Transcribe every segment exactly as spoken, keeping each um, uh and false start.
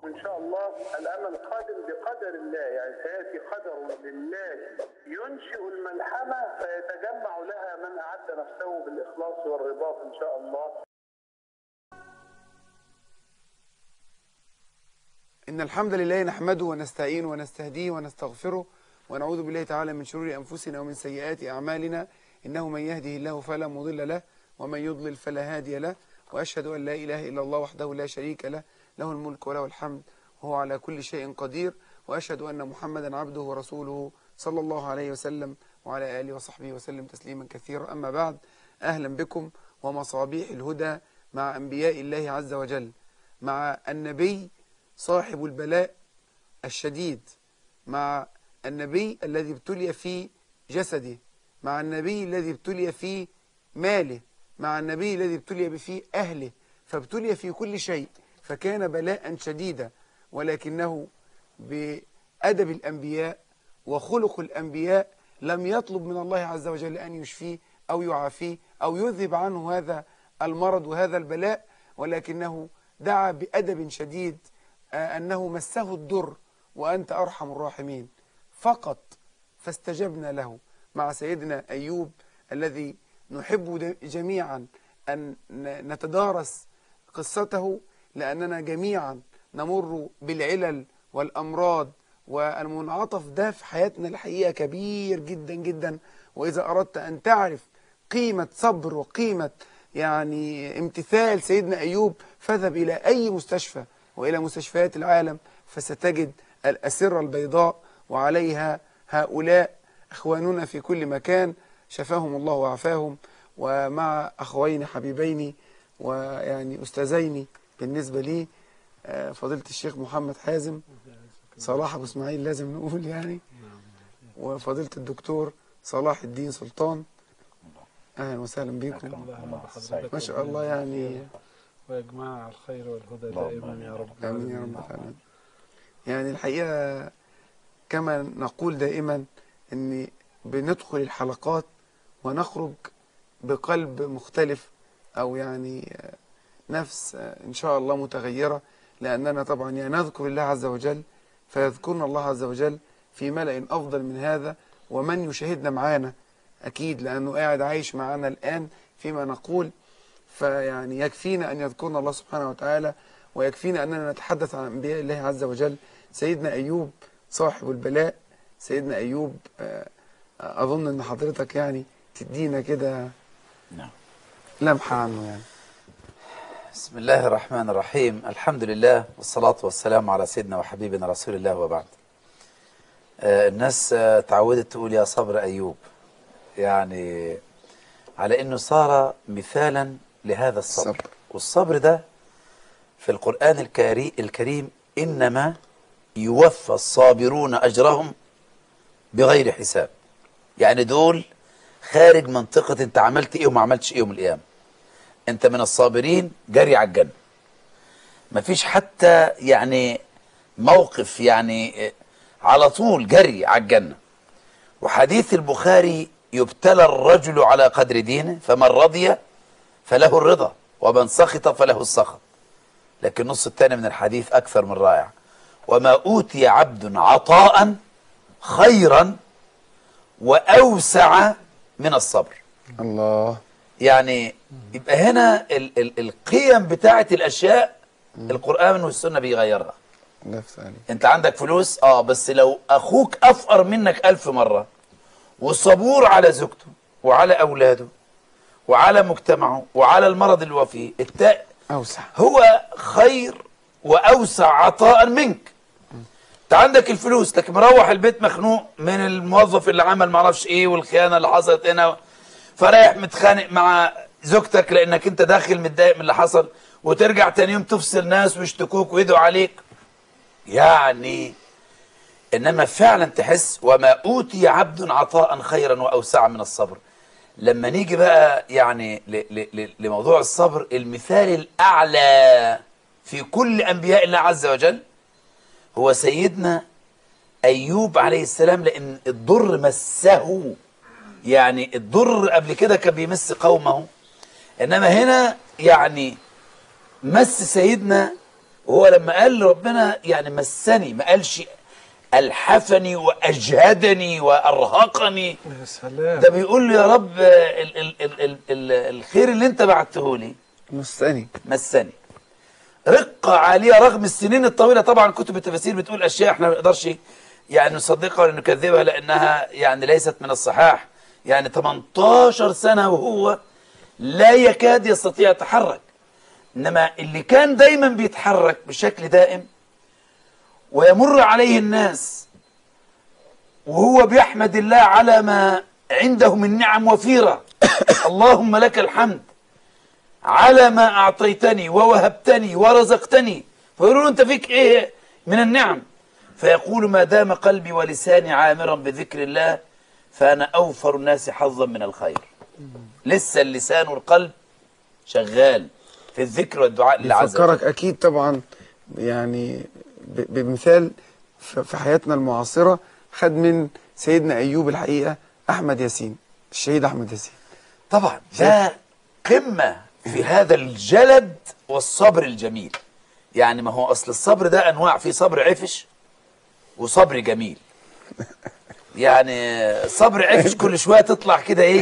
إن شاء الله الأمل قادم بقدر الله، يعني سيأتي قدر لله ينشئ الملحمة فيتجمع لها من أعد نفسه بالإخلاص والرباط إن شاء الله. إن الحمد لله نحمده ونستعينه ونستهديه ونستغفره ونعوذ بالله تعالى من شرور أنفسنا ومن سيئات أعمالنا، إنه من يهده الله فلا مضل له ومن يضلل فلا هادي له، وأشهد أن لا إله إلا الله وحده لا شريك له، له الملك وله الحمد وهو على كل شيء قدير، وأشهد أن محمدا عبده ورسوله صلى الله عليه وسلم وعلى آله وصحبه وسلم تسليما كثيرا. أما بعد، أهلا بكم ومصابيح الهدى مع أنبياء الله عز وجل، مع النبي صاحب البلاء الشديد، مع النبي الذي ابتلي في جسده، مع النبي الذي ابتلي في ماله، مع النبي الذي ابتلي في أهله، فابتلي في كل شيء، فكان بلاء شديدا، ولكنه بأدب الأنبياء وخلق الأنبياء لم يطلب من الله عز وجل أن يشفيه أو يعافيه أو يذهب عنه هذا المرض وهذا البلاء، ولكنه دعا بأدب شديد أنه مسه الضر وأنت أرحم الراحمين فقط، فاستجبنا له. مع سيدنا أيوب الذي نحب جميعا أن نتدارس قصته، لأننا جميعا نمر بالعلل والأمراض، والمنعطف ده في حياتنا الحقيقة كبير جدا جدا. وإذا أردت أن تعرف قيمة صبر وقيمة يعني امتثال سيدنا أيوب، فاذهب إلى أي مستشفى وإلى مستشفيات العالم، فستجد الأسرة البيضاء وعليها هؤلاء أخواننا في كل مكان شفاهم الله وعافاهم. ومع أخوين حبيبين ويعني أستاذين بالنسبة لي، فضيلة الشيخ محمد حازم صلاح أبو إسماعيل لازم نقول يعني، وفضيلة الدكتور صلاح الدين سلطان. أهلا وسهلا بكم، ما شاء الله يعني، ويجمع الخير والهدى دائما يا رب. آمين يا رب العالمين. يعني الحقيقة كما نقول دائما أن بندخل الحلقات ونخرج بقلب مختلف، أو يعني نفس إن شاء الله متغيرة، لأننا طبعا يعني نذكر الله عز وجل فيذكرنا الله عز وجل في ملأ أفضل من هذا، ومن يشاهدنا معانا أكيد لأنه قاعد عايش معنا الآن فيما نقول، فيعني يكفينا أن يذكرنا الله سبحانه وتعالى، ويكفينا أننا نتحدث عن أنبياء الله عز وجل. سيدنا أيوب صاحب البلاء، سيدنا أيوب أظن أن حضرتك يعني تدينا كده نعم لمحة عنه يعني. بسم الله الرحمن الرحيم، الحمد لله والصلاة والسلام على سيدنا وحبيبنا رسول الله، وبعد. آه الناس آه تعودت تقول يا صبر أيوب، يعني على أنه صار مثالا لهذا الصبر. الصبر. والصبر ده في القرآن الكريم الكريم إنما يوفى الصابرون أجرهم بغير حساب، يعني دول خارج منطقة انت عملت ايه وما عملتش ايه يوم القيامة، انت من الصابرين جري على الجنة، مفيش حتى يعني موقف، يعني على طول جري على الجنة. وحديث البخاري يبتلى الرجل على قدر دينه، فمن رضي فله الرضا ومن سخط فله السخط. لكن النص الثاني من الحديث أكثر من رائع: وما أوتي عبد عطاء خيرا وأوسع من الصبر. الله. يعني يبقى هنا ال ال القيم بتاعت الأشياء القرآن والسنة بيغيرها. انت عندك فلوس، اه بس لو أخوك أفقر منك ألف مرة وصبور على زوجته وعلى أولاده وعلى مجتمعه وعلى المرض اللي هو فيه، التاء أوسع، هو خير وأوسع عطاء منك. انت عندك الفلوس لكن مروح البيت مخنوق من الموظف اللي عمل معرفش ايه والخيانة اللي حصلت هنا، فرايح متخانق مع زوجتك لانك انت داخل متضايق من اللي حصل، وترجع تاني يوم تفصل ناس ويشتكوك ويدعوا عليك. يعني انما فعلا تحس وما اوتي عبد عطاء خيرا واوسع من الصبر. لما نيجي بقى يعني لموضوع الصبر، المثال الاعلى في كل انبياء الله عز وجل هو سيدنا أيوب عليه السلام، لأن الضر مسه. يعني الضر قبل كده كان بيمس قومه، إنما هنا يعني مس سيدنا وهو لما قال ربنا يعني مسني، ما قالش ألحفني وأجهدني وأرهقني. يا سلام. ده بيقول له يا رب ال ال ال ال ال الخير اللي انت بعته لي مسني مسني. رقة عالية رغم السنين الطويلة. طبعا كتب التفاسير بتقول أشياء احنا ما نقدرش يعني نصدقها ولا نكذبها لأنها يعني ليست من الصحاح. يعني تمنتاشر سنة وهو لا يكاد يستطيع يتحرك، إنما اللي كان دايما بيتحرك بشكل دائم ويمر عليه الناس وهو بيحمد الله على ما عنده من نعم وفيرة. اللهم لك الحمد على ما أعطيتني ووهبتني ورزقتني. فيقولوا له أنت فيك إيه من النعم؟ فيقول ما دام قلبي ولساني عامرا بذكر الله فأنا أوفر الناس حظا من الخير. لسه اللسان والقلب شغال في الذكر والدعاء لله عز وجل. يفكرك أكيد طبعا يعني بمثال في حياتنا المعاصرة خد من سيدنا أيوب الحقيقة أحمد ياسين، الشهيد أحمد ياسين. طبعا ده قمة في هذا الجلد والصبر الجميل. يعني ما هو أصل الصبر ده أنواع، في صبر عفش وصبر جميل. يعني صبر عفش كل شوية تطلع كده إيه.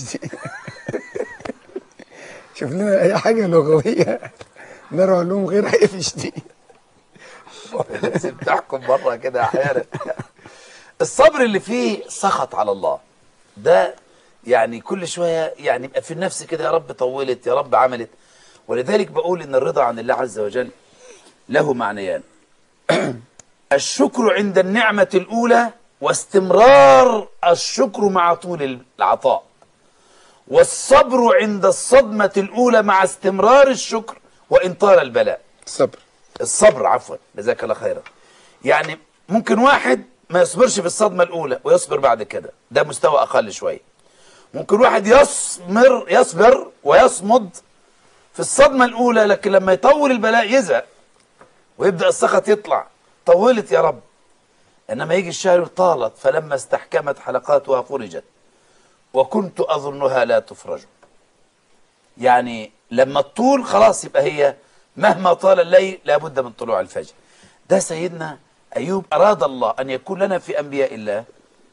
شوف لنا أي حاجة لغوية نرى علوم غير عفش دي. لازم تحكم بره كده أحيانا. الصبر اللي فيه سخط على الله ده يعني كل شوية يعني يبقى في النفس كده يا رب طولت، يا رب عملت. ولذلك بقول إن الرضا عن الله عز وجل له معنيان. الشكر عند النعمة الأولى واستمرار الشكر مع طول العطاء، والصبر عند الصدمة الأولى مع استمرار الشكر وإن طال البلاء. الصبر الصبر عفوا جزاك الله خيرا. يعني ممكن واحد ما يصبرش في الصدمة الأولى ويصبر بعد كده، ده مستوى أقل شوية. ممكن واحد يصبر يصبر ويصمد في الصدمة الأولى، لكن لما يطول البلاء يزهق ويبدأ السخط يطلع. طولت يا رب، إنما يجي الشهر طالت فلما استحكمت حلقاتها فرجت وكنت أظنها لا تفرج. يعني لما الطول خلاص يبقى هي مهما طال الليل لابد من طلوع الفجر. ده سيدنا أيوب أراد الله أن يكون لنا في أنبياء الله.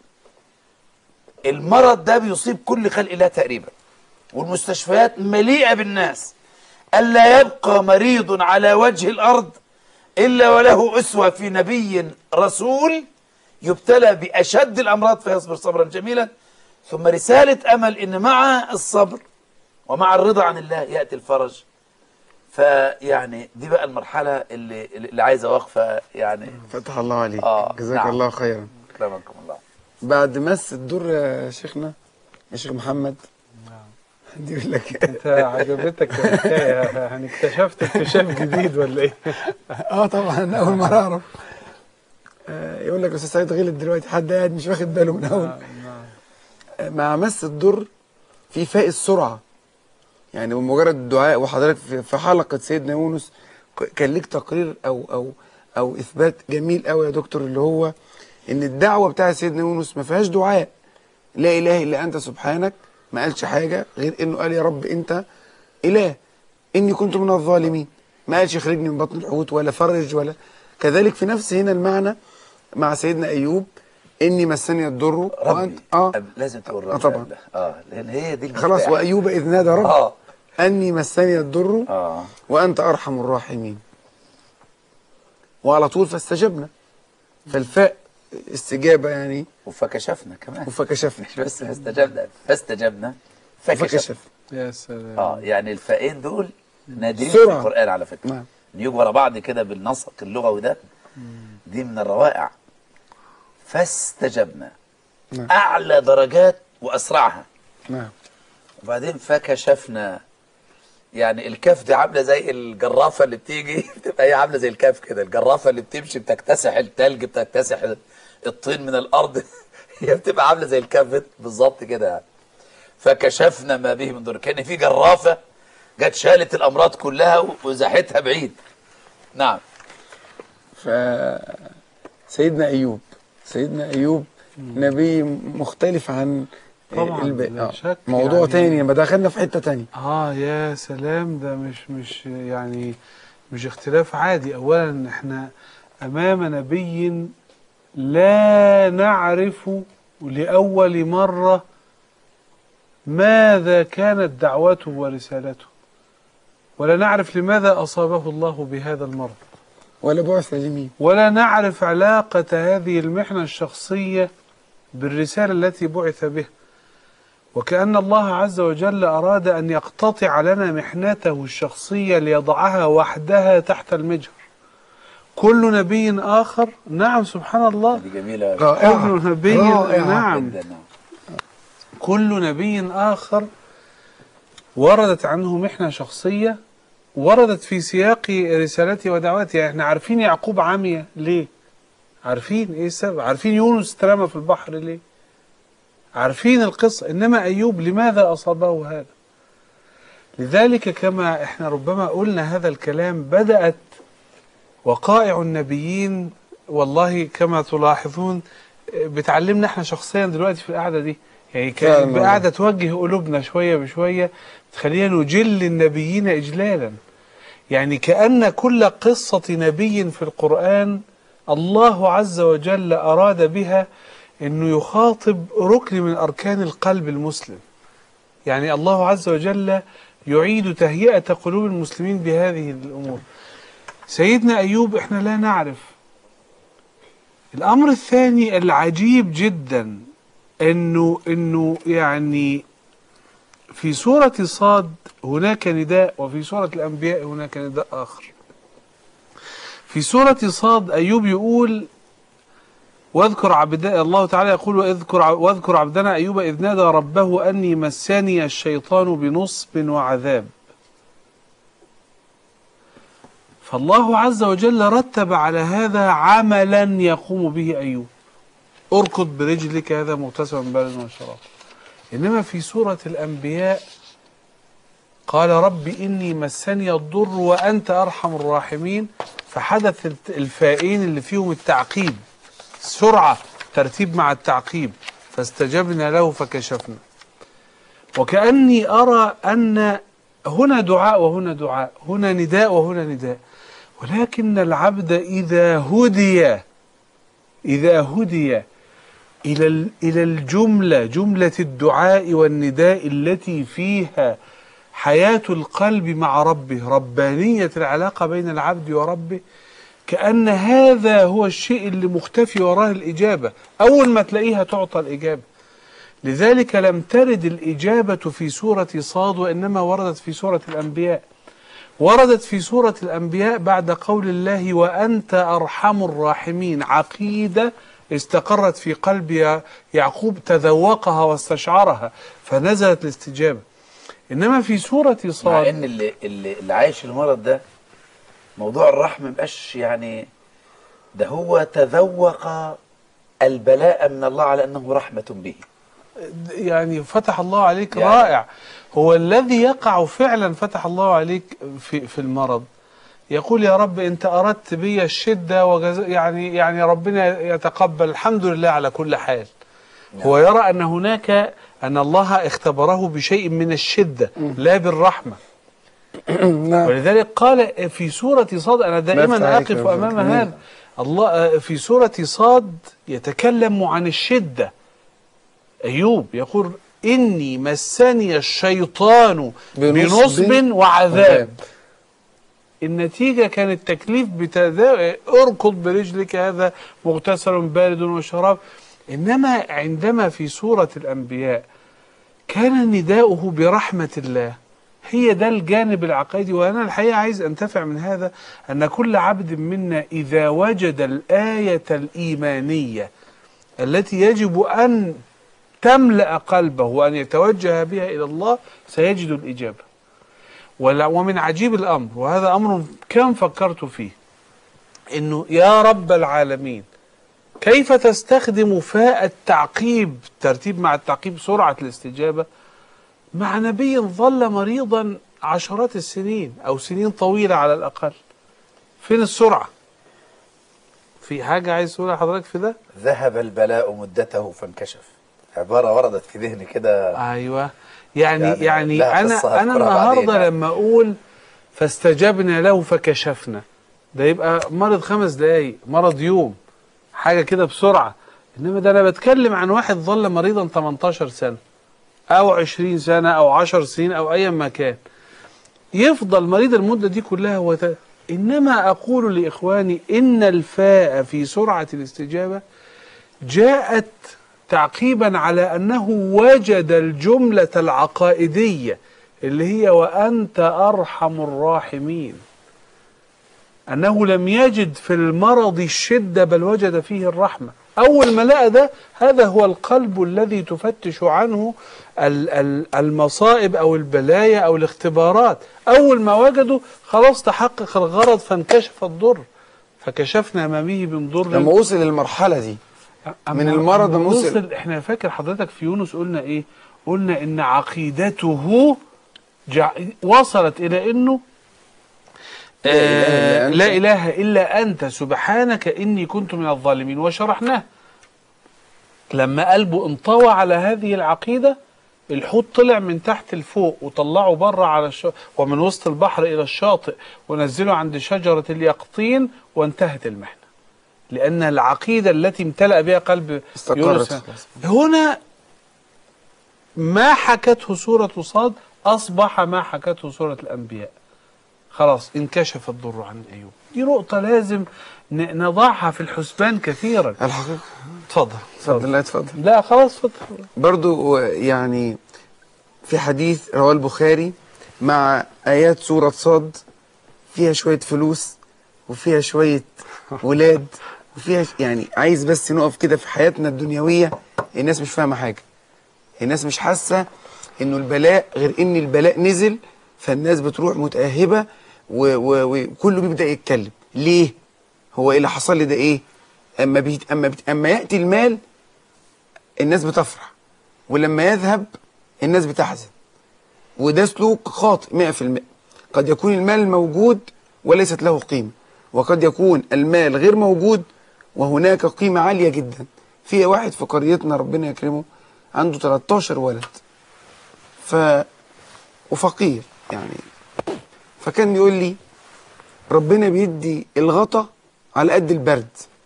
المرض ده بيصيب كل خلق الله تقريبا، والمستشفيات مليئة بالناس. ألا يبقى مريض على وجه الأرض إلا وله أسوة في نبي رسول يبتلى بأشد الأمراض فيصبر صبرا جميلا. ثم رسالة أمل إن مع الصبر ومع الرضا عن الله يأتي الفرج. فيعني دي بقى المرحلة اللي اللي عايزة وقفة يعني. فتح الله عليك. آه جزاك نعم. الله خيرا. أكرمكم الله. بعد مس الدور يا شيخنا يا شيخ محمد. نعم. دي يقول لك انت عجبتك الحكايه يعني اكتشفت اكتشاف جديد ولا ايه؟ اه طبعا اول مره اعرف. آه يقول لك الاستاذ سعيد غلط دلوقتي، حد قاعد مش واخد باله من اول. آه مع مس الدور في فائق السرعه. يعني بمجرد الدعاء وحضرتك في حلقه سيدنا يونس كان ليك تقرير او او او اثبات جميل قوي يا دكتور، اللي هو ان الدعوه بتاعت سيدنا يونس ما فيهاش دعاء لا اله الا انت سبحانك، ما قالش حاجه غير انه قال يا رب انت اله اني كنت من الظالمين، ما قالش اخرجني من بطن الحوت ولا فرج ولا. كذلك في نفس هنا المعنى مع سيدنا ايوب اني مسني الضر وانت اه لازم تقول رب. اه طبعا اه لان هي دي المفتاح. خلاص وايوب اذ نادى رب آه. اني مسني الضر آه. وانت ارحم الراحمين. وعلى طول فاستجبنا، فالفاء استجابه يعني. وفكشفنا كمان. وفكشفنا مش بس فاستجبنا فاستجبنا فكشفنا. يا سلام. اه يعني الفائين دول نادرين سرعة. في القرآن على فكرة. نعم. يجوا ورا بعض كده بالنسق اللغوي ده. دي من الروائع. فاستجبنا. نعم. أعلى درجات وأسرعها. نعم. وبعدين فكشفنا. يعني الكاف دي عاملة زي الجرافة اللي بتيجي بتبقى هي عاملة زي الكاف كده، الجرافة اللي بتمشي بتكتسح التلج بتكتسح الطين من الأرض. هي بتبقى عاملة زي الكاف بالظبط كده يعني. فكشفنا ما به من ضر. كان في جرافة جت شالت الأمراض كلها وزاحتها بعيد. نعم. ف سيدنا أيوب سيدنا أيوب نبي مختلف عن طبعا الب... بلا آه. شك موضوع يعني. تاني ما دخلنا في حتة تانية. اه يا سلام، ده مش مش يعني مش اختلاف عادي. أولا احنا أمام نبي لا نعرف لأول مرة ماذا كانت دعوته ورسالته، ولا نعرف لماذا أصابه الله بهذا المرض، ولا بعث لمين، ولا نعرف علاقة هذه المحنة الشخصية بالرسالة التي بعث بها. وكأن الله عز وجل أراد أن يقتطع لنا محنته الشخصية ليضعها وحدها تحت المجهر. كل نبي آخر، نعم سبحان الله، دي جميلة. كل نبي، نعم، جداً. كل نبي آخر وردت عنه محنة شخصية، وردت في سياق رسالته ودعوته. يعني احنا عارفين يعقوب عمية ليه؟ عارفين ايه السبب؟ عارفين يونس اترمى في البحر ليه؟ عارفين القصة. إنما أيوب لماذا أصابه هذا؟ لذلك كما احنا ربما قلنا هذا الكلام، بدأت وقائع النبيين والله كما تلاحظون بتعلمنا احنا شخصيا دلوقتي في القعدة دي. يعني كانت قاعدة توجه قلوبنا شوية بشوية، تخلينا نجل النبيين إجلالا. يعني كأن كل قصة نبي في القرآن الله عز وجل أراد بها أنه يخاطب ركن من أركان القلب المسلم. يعني الله عز وجل يعيد تهيئة قلوب المسلمين بهذه الأمور. سيدنا أيوب إحنا لا نعرف. الأمر الثاني العجيب جدا أنه, إنه يعني في سورة صاد هناك نداء، وفي سورة الأنبياء هناك نداء آخر. في سورة صاد أيوب يقول واذكر عبدنا، الله تعالى يقول واذكر واذكر عبدنا أيوب إذ نادى ربه أني مسني الشيطان بنصب وعذاب. فالله عز وجل رتب على هذا عملا يقوم به أيوب. اركض برجلك هذا مغتسل بارد وشراب. إنما في سورة الأنبياء قال رب إني مسني الضر وأنت أرحم الراحمين، فحدث الفائين اللي فيهم التعقيب، سرعة، ترتيب مع التعقيب، فاستجبنا له فكشفنا. وكأني أرى أن هنا دعاء وهنا دعاء، هنا نداء وهنا نداء، ولكن العبد إذا هدي إذا هدي إلى إلى الجملة، جملة الدعاء والنداء التي فيها حياة القلب مع ربه، ربانية العلاقة بين العبد وربه، كأن هذا هو الشيء اللي مختفي وراه الإجابة. أول ما تلاقيها تعطى الإجابة. لذلك لم ترد الإجابة في سورة صاد، وإنما وردت في سورة الأنبياء. وردت في سورة الأنبياء بعد قول الله وأنت أرحم الراحمين، عقيدة استقرت في قلب يعقوب، تذوقها واستشعرها فنزلت الاستجابة. إنما في سورة صاد، مع إن اللي, اللي, اللي عايش المرض ده موضوع الرحمة مبقاش، يعني ده هو تذوق البلاء من الله على أنه رحمة به. يعني فتح الله عليك، يعني رائع. هو الذي يقع فعلا فتح الله عليك في في المرض يقول يا رب أنت أردت بي الشدة وجز... يعني يعني ربنا يتقبل، الحمد لله على كل حال. نعم. هو يرى أن هناك أن الله اختبره بشيء من الشدة لا بالرحمة. نعم. ولذلك قال في سورة صاد، أنا دائما أقف أمام هذا، الله في سورة صاد يتكلم عن الشدة. أيوب يقول إني مسني الشيطان بنصب وعذاب. النتيجة كان التكليف بتذا اركض برجلك هذا مغتسل بارد وشراب. إنما عندما في سورة الأنبياء كان نداؤه برحمة الله، هي ده الجانب العقيدي. وأنا الحقيقة عايز أنتفع من هذا، أن كل عبد منا إذا وجد الآية الإيمانية التي يجب أن تملأ قلبه وأن يتوجه بها إلى الله سيجد الإجابة. ومن عجيب الأمر، وهذا أمر كم فكرت فيه، إنه يا رب العالمين كيف تستخدم فاء التعقيب، ترتيب مع التعقيب، سرعة الاستجابة، مع نبي ظل مريضا عشرات السنين أو سنين طويلة على الأقل؟ فين السرعة؟ في حاجة عايز تقولها حضرتك في ده؟ ذهب البلاء مدته فانكشف، عبارة وردت في ذهني كده. أيوة، يعني يعني, يعني أنا أنا النهاردة لما أقول فاستجبنا له فكشفنا. ده يبقى مرض خمس دقايق، مرض يوم، حاجة كده بسرعة. إنما ده أنا بتكلم عن واحد ظل مريضا تمنتاشر سنة أو عشرين سنة أو عشر سنين أو أي ما كان، يفضل مريض المدة دي كلها. وت... إنما أقول لإخواني إن الفاء في سرعة الاستجابة جاءت تعقيبا على أنه وجد الجملة العقائدية اللي هي وأنت أرحم الراحمين، أنه لم يجد في المرض الشدة بل وجد فيه الرحمة. أول ما لقى ده، هذا هو القلب الذي تفتش عنه المصائب أو البلايا أو الاختبارات. أول ما وجدوا خلاص تحقق الغرض فانكشف الضر، فكشفنا ما به من ضر. لما وصل للمرحلة دي من المرض لما وصل، احنا فاكر حضرتك في يونس قلنا ايه؟ قلنا ان عقيدته جع... وصلت الى انه آه لا اله الا انت سبحانك اني كنت من الظالمين. وشرحناه لما قلبه انطوى على هذه العقيدة، الحوت طلع من تحت لفوق وطلعه بره على الش... ومن وسط البحر الى الشاطئ ونزله عند شجرة اليقطين وانتهت المحنة، لأن العقيدة التي امتلأ بها قلب يونس هنا ما حكته سورة صاد أصبح ما حكته سورة الأنبياء. خلاص انكشف الضر عن أيوب. دي نقطة لازم نضعها في الحسبان كثيرا. الحقيقة اتفضل اتفضل. لا اتفضل. لا خلاص اتفضل. برضو يعني في حديث رواه البخاري مع آيات سورة صاد فيها شوية فلوس وفيها شوية ولاد وفيها يعني عايز بس نقف كده في حياتنا الدنيوية. الناس مش فاهمة حاجة، الناس مش حاسة انه البلاء غير ان البلاء نزل، فالناس بتروح متأهبة وكله بيبدأ يتكلم. ليه؟ هو ايه اللي حصل لي ده؟ ايه؟ اما بيت اما بيت اما يأتي المال الناس بتفرح، ولما يذهب الناس بتحزن. وده سلوك خاطئ مئة في المئة. قد يكون المال موجود وليست له قيمة، وقد يكون المال غير موجود وهناك قيمة عالية جدا. في واحد في قريتنا ربنا يكرمه عنده تلتاشر ولد ف وفقير يعني، فكان يقول لي ربنا بيدي الغطا على قد البرد،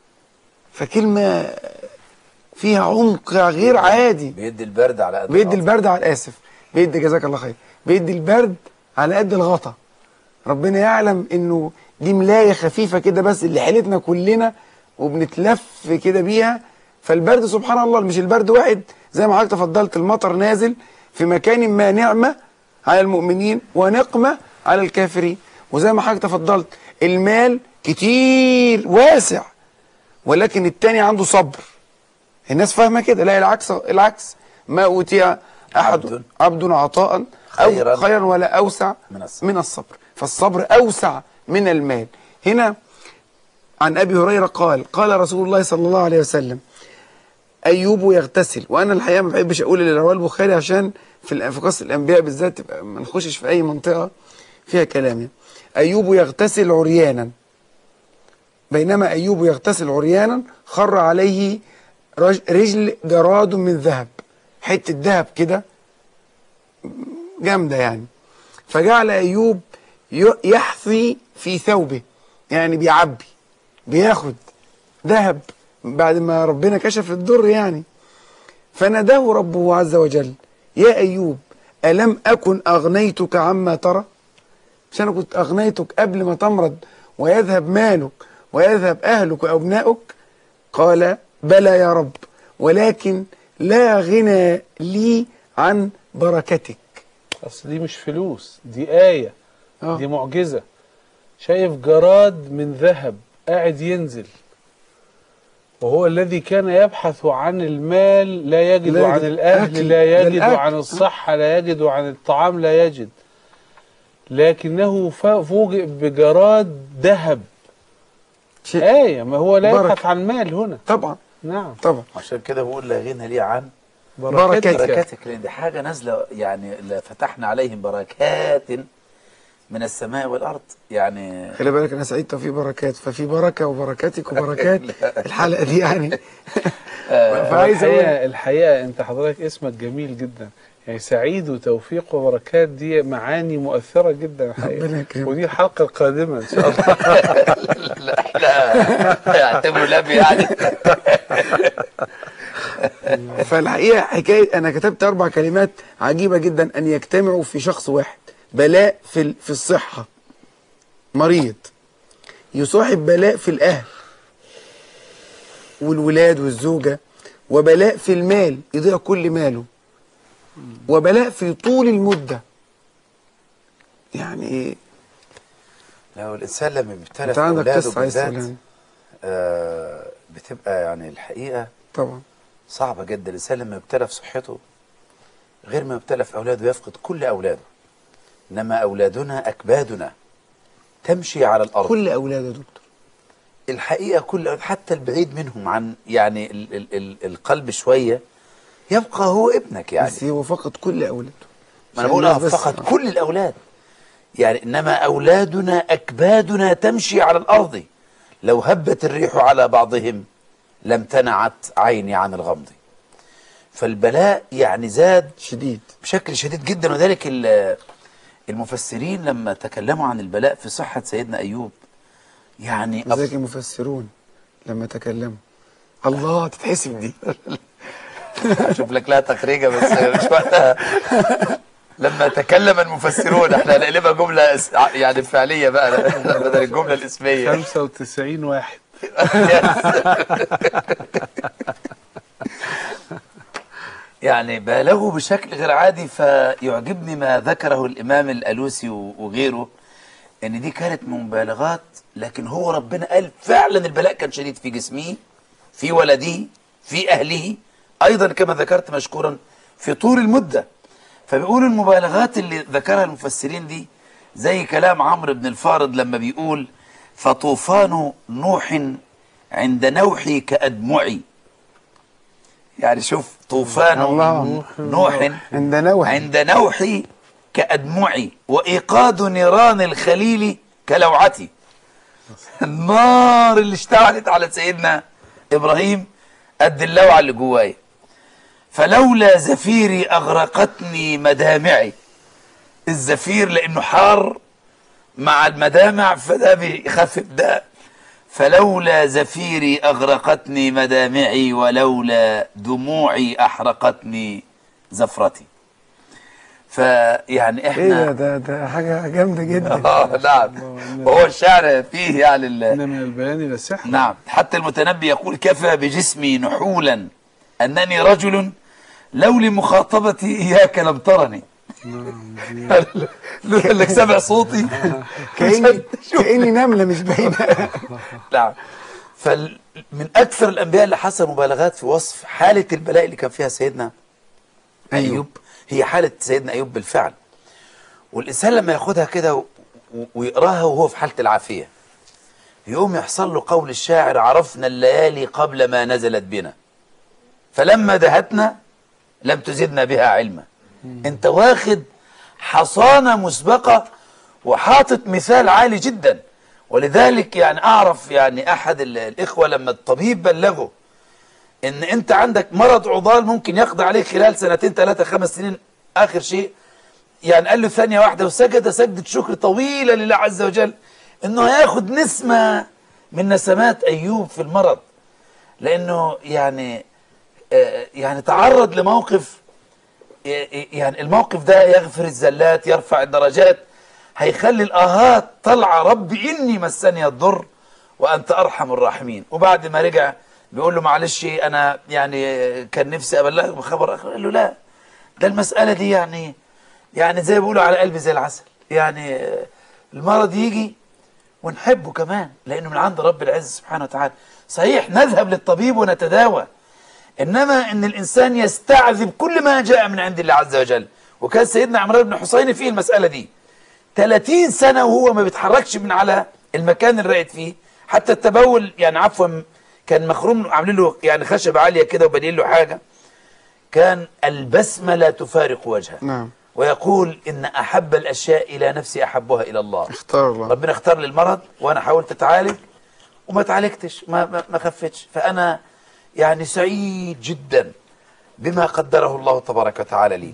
فكلمة فيها عمق غير عادي. بيدي البرد على قد بيدي البرد على الآسف بيدي جزاك الله خير بيدي البرد على قد الغطا. ربنا يعلم انه دي ملاية خفيفة كده بس اللي حيلتنا كلنا وبنتلف كده بيها. فالبرد سبحان الله مش البرد واحد، زي ما حضرتك تفضلت المطر نازل في مكان ما نعمة على المؤمنين ونقمة على الكافرين. وزي ما حضرتك تفضلت المال كتير واسع ولكن التاني عنده صبر. الناس فاهمة كده، لا العكس العكس. ما أوتي أحد عبد عطاء أو خيرا ولا أوسع من الصبر. من الصبر فالصبر أوسع من المال. هنا عن أبي هريرة قال قال رسول الله صلى الله عليه وسلم أيوب يغتسل. وأنا الحقيقة ما بحبش أقول اللي رواه البخاري عشان في في قصة الأنبياء بالذات تبقى ما نخشش في أي منطقة فيها كلام. أيوب يغتسل عريانا، بينما أيوب يغتسل عريانا خر عليه رجل جراد من ذهب، حتة ذهب كده جامدة يعني. فجعل أيوب يحثي في ثوبه، يعني بيعبي بياخد ذهب بعد ما ربنا كشف الضر يعني. فناداه ربه عز وجل يا أيوب ألم أكن أغنيتك عما ترى؟ مش أنا كنت أغنيتك قبل ما تمرض ويذهب مالك ويذهب أهلك وأبنائك؟ قال بلى يا رب ولكن لا غنى لي عن بركتك. أصل دي مش فلوس، دي آية. أوه. دي معجزة. شايف جراد من ذهب قاعد ينزل، وهو الذي كان يبحث عن المال لا يجد، عن الأهل لا يجد، عن الصحة لا يجد، عن الطعام لا يجد، لكنه فوجئ بجراد ذهب. آية. ما هو لا يبحث عن مال هنا طبعا. نعم طبعا. عشان كده بقول لا غنى لي عن بركتك. بركتك، لأن دي حاجة نازلة يعني فتحنا عليهم بركات من السماء والأرض. يعني خلي بالك أنا سعيد في بركات، ففي بركة وبركاتك وبركات الحلقة دي يعني. فعايز الحقيقة, الحقيقة أنت حضرتك اسمك جميل جدا، يعني سعيد وتوفيق وبركات دي معاني مؤثرة جدا الحقيقة، ودي الحلقة القادمة إن شاء الله. لا احنا اعتبروا لاب يعني. فالحقيقة حكاية أنا كتبت أربع كلمات عجيبة جدا أن يجتمعوا في شخص واحد. بلاء في في الصحة، مريض يصاحب بلاء في الأهل والولاد والزوجة، وبلاء في المال يضيع كل ماله، وبلاء في طول المدة. يعني ايه؟ لو الانسان لما بيبتلى انت في عندك اولاده قصة بالذات يعني. آه بتبقى يعني الحقيقه طبعا صعبه جدا. الانسان لما يبتلى في صحته غير ما يبتلى في اولاده يفقد كل اولاده. انما اولادنا اكبادنا تمشي على الارض. كل اولاده يا دكتور الحقيقه كل، حتى البعيد منهم عن يعني ال ال ال القلب شويه يبقى هو ابنك يعني. بس هو فقد كل اولاده. ما انا بقول اه فقد كل الاولاد يعني. انما اولادنا اكبادنا تمشي على الارض، لو هبت الريح على بعضهم لم تنعت عيني عن الغمض. فالبلاء يعني زاد شديد بشكل شديد جدا. وذلك المفسرين لما تكلموا عن البلاء في صحة سيدنا أيوب يعني ذلك المفسرون لما تكلموا الله تتحسب دي. اشوف لك لها تخريجه بس مش وقتها. لما تكلم المفسرون احنا هنقلبها جمله يعني فعليه بقى بدل الجمله الاسميه. خمسة وتسعين واحد. يعني بالغوا بشكل غير عادي. فيعجبني ما ذكره الامام الالوسي وغيره ان دي كانت مبالغات، لكن هو ربنا قال فعلا البلاء كان شديد في جسمه، في ولده، في اهله، ايضا كما ذكرت مشكورا في طول المده. فبيقولوا المبالغات اللي ذكرها المفسرين دي زي كلام عمرو بن الفارض لما بيقول فطوفان نوح عند نوحي كأدمعي. يعني شوف طوفان نوح عند نوح عند نوحي كأدمعي وإيقاد نيران الخليل كلوعتي. النار اللي اشتعلت على سيدنا إبراهيم قد اللوعة اللي جوايا. فلولا زفيري أغرقتني مدامعي. الزفير لأنه حار مع المدامع فده بيخفف ده. فلولا زفيري أغرقتني مدامعي ولولا دموعي أحرقتني زفرتي. فيعني احنا ايه ده ده حاجة جامدة جدا. اه نعم. وهو الشعر فيه يعني إن من البيان إلى السحر. نعم. حتى المتنبي يقول كفى بجسمي نحولا أنني رجل لو لمخاطبتي إياك لم ترني. قال لك سمع صوتي كأني كأني نملة مش باينة. نعم. فمن أكثر الأنبياء اللي حصل مبالغات في وصف حالة البلاء اللي كان فيها سيدنا أيوب, أيوب. هي حالة سيدنا أيوب بالفعل. والإنسان لما ياخدها كده ويقراها وهو في حالة العافية يقوم يحصل له قول الشاعر عرفنا الليالي قبل ما نزلت بنا فلما دهتنا لم تزدنا بها علما. انت واخد حصانة مسبقة وحاطط مثال عالي جدا. ولذلك يعني أعرف يعني أحد الإخوة لما الطبيب بلغه إن أنت عندك مرض عضال ممكن يقضي عليك خلال سنتين ثلاثة خمس سنين آخر شيء، يعني قال له ثانية واحدة وسجد سجدة شكر طويلة لله عز وجل إنه هياخد نسمة من نسمات أيوب في المرض، لأنه يعني يعني تعرض لموقف، يعني الموقف ده يغفر الزلات يرفع الدرجات، هيخلي الآهات طلع ربي إني مسني الضر وأنت أرحم الراحمين. وبعد ما رجع بيقول له معلش أنا يعني كان نفسي أبلغك بخبر آخر. قال له لا، ده المسألة دي يعني يعني زي بيقولوا على قلبي زي العسل. يعني المرض يجي ونحبه كمان لأنه من عند رب العز سبحانه وتعالى. صحيح نذهب للطبيب ونتداوى، إنما إن الإنسان يستعذب كل ما جاء من عند الله عز وجل. وكان سيدنا عمران بن حسين فيه المسألة دي ثلاثين سنة وهو ما بيتحركش من على المكان اللي راقد فيه، حتى التبول يعني عفوا كان مخروم عاملين له يعني خشبة عالية كده وبنين له حاجة، كان البسمة لا تفارق وجهه. نعم. ويقول إن أحب الأشياء إلى نفسي أحبها إلى الله. اختار الله. ربنا اختار لي المرض وأنا حاولت أتعالج وما تعالجتش، ما, ما, ما خفتش. فأنا يعني سعيد جدا بما قدره الله تبارك وتعالى لي.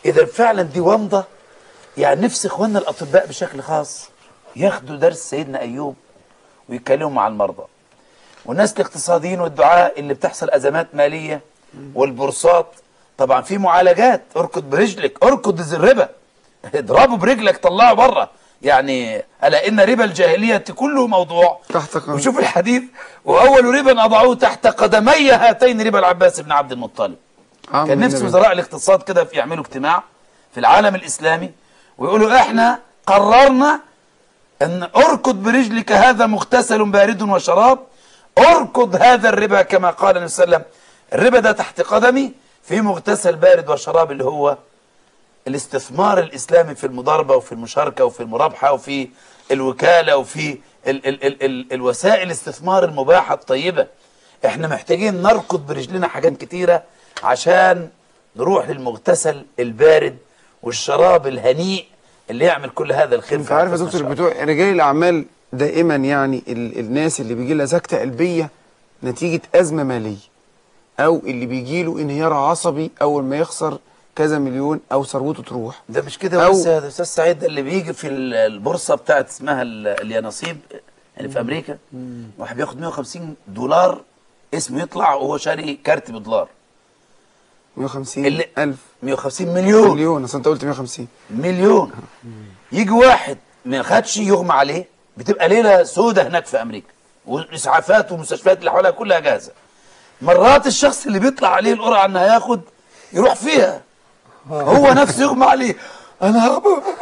اذا فعلا دي ومضه. يعني نفس اخواننا الاطباء بشكل خاص ياخدوا درس سيدنا ايوب ويتكلموا مع المرضى، والناس الاقتصاديين والدعاء اللي بتحصل ازمات ماليه والبورصات. طبعا في معالجات، اركض برجلك، اركض ذي الربا، اضربه برجلك طلعه بره. يعني الا ان ربا الجاهليه كله موضوع تحت قدم. وشوف الحديث، واول ربا اضعوه تحت قدمي هاتين ربا العباس بن عبد المطلب. كان نفس وزراء الاقتصاد كده يعملوا اجتماع في العالم الاسلامي ويقولوا احنا قررنا ان اركض برجلك، هذا مغتسل بارد وشراب، اركض هذا الربا كما قال النبي صلى الله عليه وسلم، الربا ده تحت قدمي في مغتسل بارد وشراب، اللي هو الاستثمار الاسلامي في المضاربه وفي المشاركه وفي المرابحه وفي الوكاله وفي ال ال ال ال الوسائل الاستثمار المباحه الطيبه. احنا محتاجين نركض برجلنا حاجات كتيره عشان نروح للمغتسل البارد والشراب الهنيء اللي يعمل كل هذا الخير. انت عارف يا دكتور بتوع رجال الاعمال دائما يعني ال الناس اللي بيجي لها سكته قلبيه نتيجه ازمه ماليه، او اللي بيجي له انهيار عصبي اول ما يخسر كذا مليون او ثروته تروح. ده مش كده بس يا استاذ سعيد، اللي بيجي في البورصه بتاعت اسمها اليانصيب يعني في امريكا، واحد بياخد مئة وخمسين دولار اسمه يطلع وهو شاري كارت بدولار. مئة وخمسين ألف مئة وخمسين مليون مليون اصل انت قلت مئة وخمسين مليون. يجي واحد ما خدش يغمى عليه، بتبقى ليله سودة هناك في امريكا، والاسعافات والمستشفيات اللي حواليها كلها جاهزه. مرات الشخص اللي بيطلع عليه القرعه انه هياخد يروح فيها، هو نفسه يغمى عليه، انا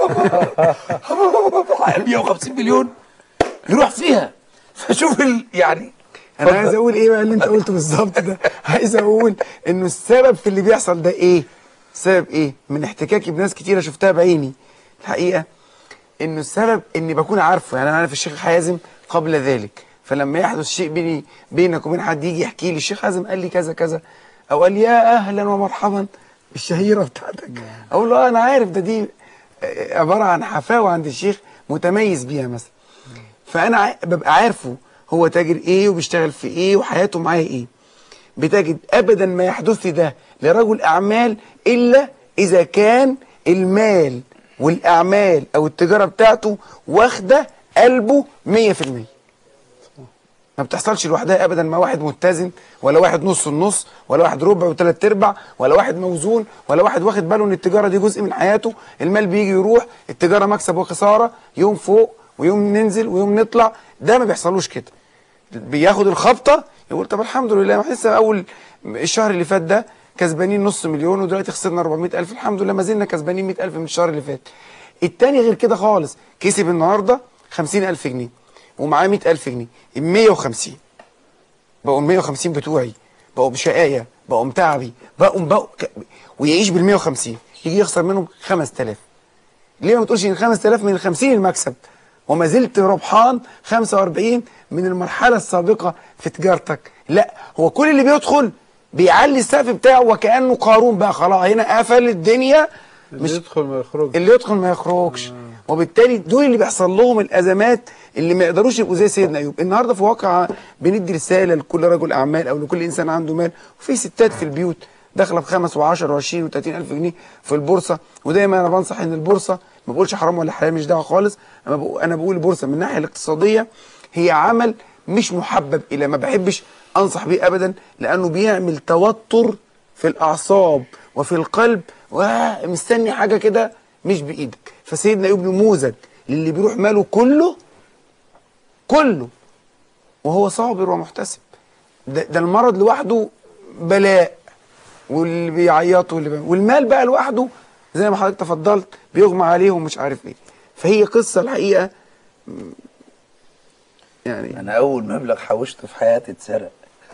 مئة وخمسين مليون يروح فيها. فشوف ال... يعني انا عايز اقول ايه بقى اللي انت قلته بالظبط ده. عايز اقول انه السبب في اللي بيحصل ده ايه؟ السبب ايه؟ من احتكاكي بناس كتيره شفتها بعيني الحقيقه، انه السبب اني بكون عارفه. يعني انا عارف الشيخ حازم قبل ذلك، فلما يحدث شيء بيني بينك وبين حد يجي يحكي لي الشيخ حازم قال لي كذا كذا، او قال لي يا اهلا ومرحبا الشهيره بتاعتك، اقول له انا عارف ده دي عباره عن حفاوه عند الشيخ متميز بيها مثلا. فانا ببقى عارفه هو تاجر ايه وبيشتغل في ايه وحياته معاه ايه. بتجد ابدا ما يحدث لي ده لرجل اعمال الا اذا كان المال والاعمال او التجاره بتاعته واخده قلبه مية في المية. ما بتحصلش لوحدها ابدا مع واحد متزن، ولا واحد نص النص، ولا واحد ربع وثلاث ارباع، ولا واحد موزون، ولا واحد واخد باله ان التجاره دي جزء من حياته. المال بيجي يروح، التجاره مكسب وخساره، يوم فوق ويوم ننزل ويوم نطلع. ده ما بيحصلوش كده، بياخد الخبطه يقول طب الحمد لله، ما لسه اول الشهر اللي فات ده كسبانين نص مليون ودلوقتي خسرنا أربعمئة ألف، الحمد لله ما زلنا كسبانين مئة ألف من الشهر اللي فات. التاني غير كده خالص، كسب النهارده خمسين ألف جنيه ومعاه مئة ألف جنيه، ال مئة وخمسين بقوا ال مئة وخمسين بتوعي، بقوا بشقايه، بقوا متعبي، بقوا بقوا ك... ويعيش بال مئة وخمسين، يجي يخسر منهم خمسة آلاف. ليه ما تقولش ان خمسة آلاف من ال خمسين المكسب وما زلت ربحان خمسة وأربعين من المرحله السابقه في تجارتك؟ لا، هو كل اللي بيدخل بيعلي السقف بتاعه وكانه قارون بقى، خلاص هنا قفل الدنيا، مش اللي يدخل ما يخرجش، اللي يدخل ما يخرجش. آه. وبالتالي دول اللي بيحصل لهم الازمات اللي ما يقدروش يبقوا زي سيدنا ايوب. النهارده في واقع بندي رساله لكل رجل اعمال او لكل انسان عنده مال، وفي ستات في البيوت داخله بخمس وعشر وعشرين وثلاثين ألف جنيه في البورصه. ودايما انا بنصح ان البورصه ما بقولش حرام ولا حلال، مش دعوه خالص، انا بقول انا بقول البورصه من الناحيه الاقتصاديه هي عمل مش محبب الى، ما بحبش انصح بيه ابدا، لانه بيعمل توتر في الاعصاب وفي القلب، ومستني حاجه كده مش بايدك. فسيدنا ايوب نموذج للي بيروح ماله كله كله وهو صابر ومحتسب. ده, ده المرض لوحده بلاء، واللي بيعيطوا واللي بي... والمال بقى لوحده زي ما حضرتك تفضلت بيغمى عليه ومش عارف ايه. فهي قصه الحقيقه يعني. انا اول مبلغ حوشته في حياتي اتسرق.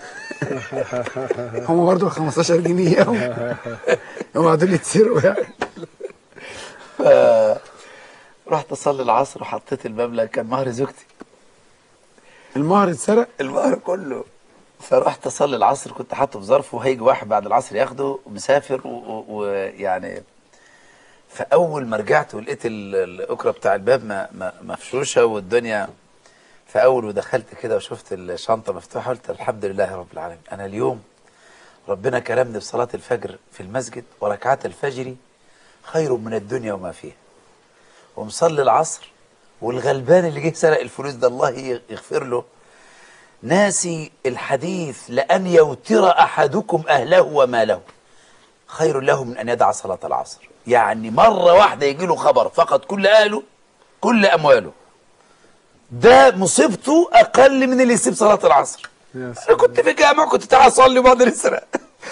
هم برضه ال خمستاشر جنيه هم دول اتسرقوا يعني. ف رحت اصلي العصر وحطيت المبلغ، كان مهر زوجتي. المهر اتسرق؟ المهر كله. فرحت اصلي العصر، كنت حاطه في ظرف وهيجي واحد بعد العصر ياخده ومسافر ويعني. فاول ما رجعت ولقيت الاكره بتاع الباب مفشوشه والدنيا، فاول ودخلت كده وشفت الشنطه مفتوحه قلت الحمد لله رب العالمين. انا اليوم ربنا كرمني بصلاه الفجر في المسجد وركعات الفجر خير من الدنيا وما فيها. ومصلي العصر، والغلبان اللي جه سرق الفلوس ده الله يغفر له ناسي الحديث: لأن يوتر أحدكم أهله وماله خير له من أن يدع صلاة العصر. يعني مرة واحدة يجي له خبر فقد كل أهله كل أمواله، ده مصيبته أقل من اللي يسيب صلاة العصر. أنا كنت في جامع كنت تعال أصلي وبعدين أسرق.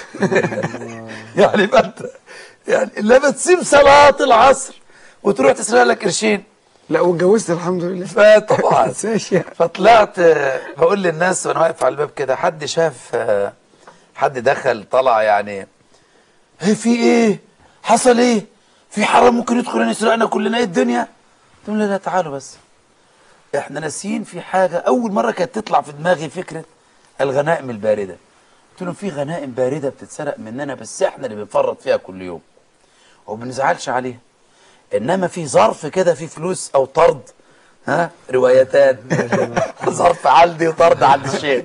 يعني أنت يعني لما تسيب صلاة العصر وتروح تسرق لك قرشين. لا واتجوزت الحمد لله. فطبعا فطلعت بقول للناس وانا واقف على الباب كده، حد شاف حد دخل طلع يعني ايه في ايه حصل ايه في حرام ممكن يدخل يسرقنا كلنا ايه الدنيا؟ قلت لهم لا لا تعالوا بس احنا ناسيين في حاجه. اول مره كانت تطلع في دماغي فكره الغنائم البارده. قلت لهم في غنائم بارده بتتسرق مننا بس احنا اللي بنفرط فيها كل يوم وما بنزعلش عليها، انما في ظرف كده في فلوس او طرد، ها روايتان ظرف عندي وطرد عند الشيخ.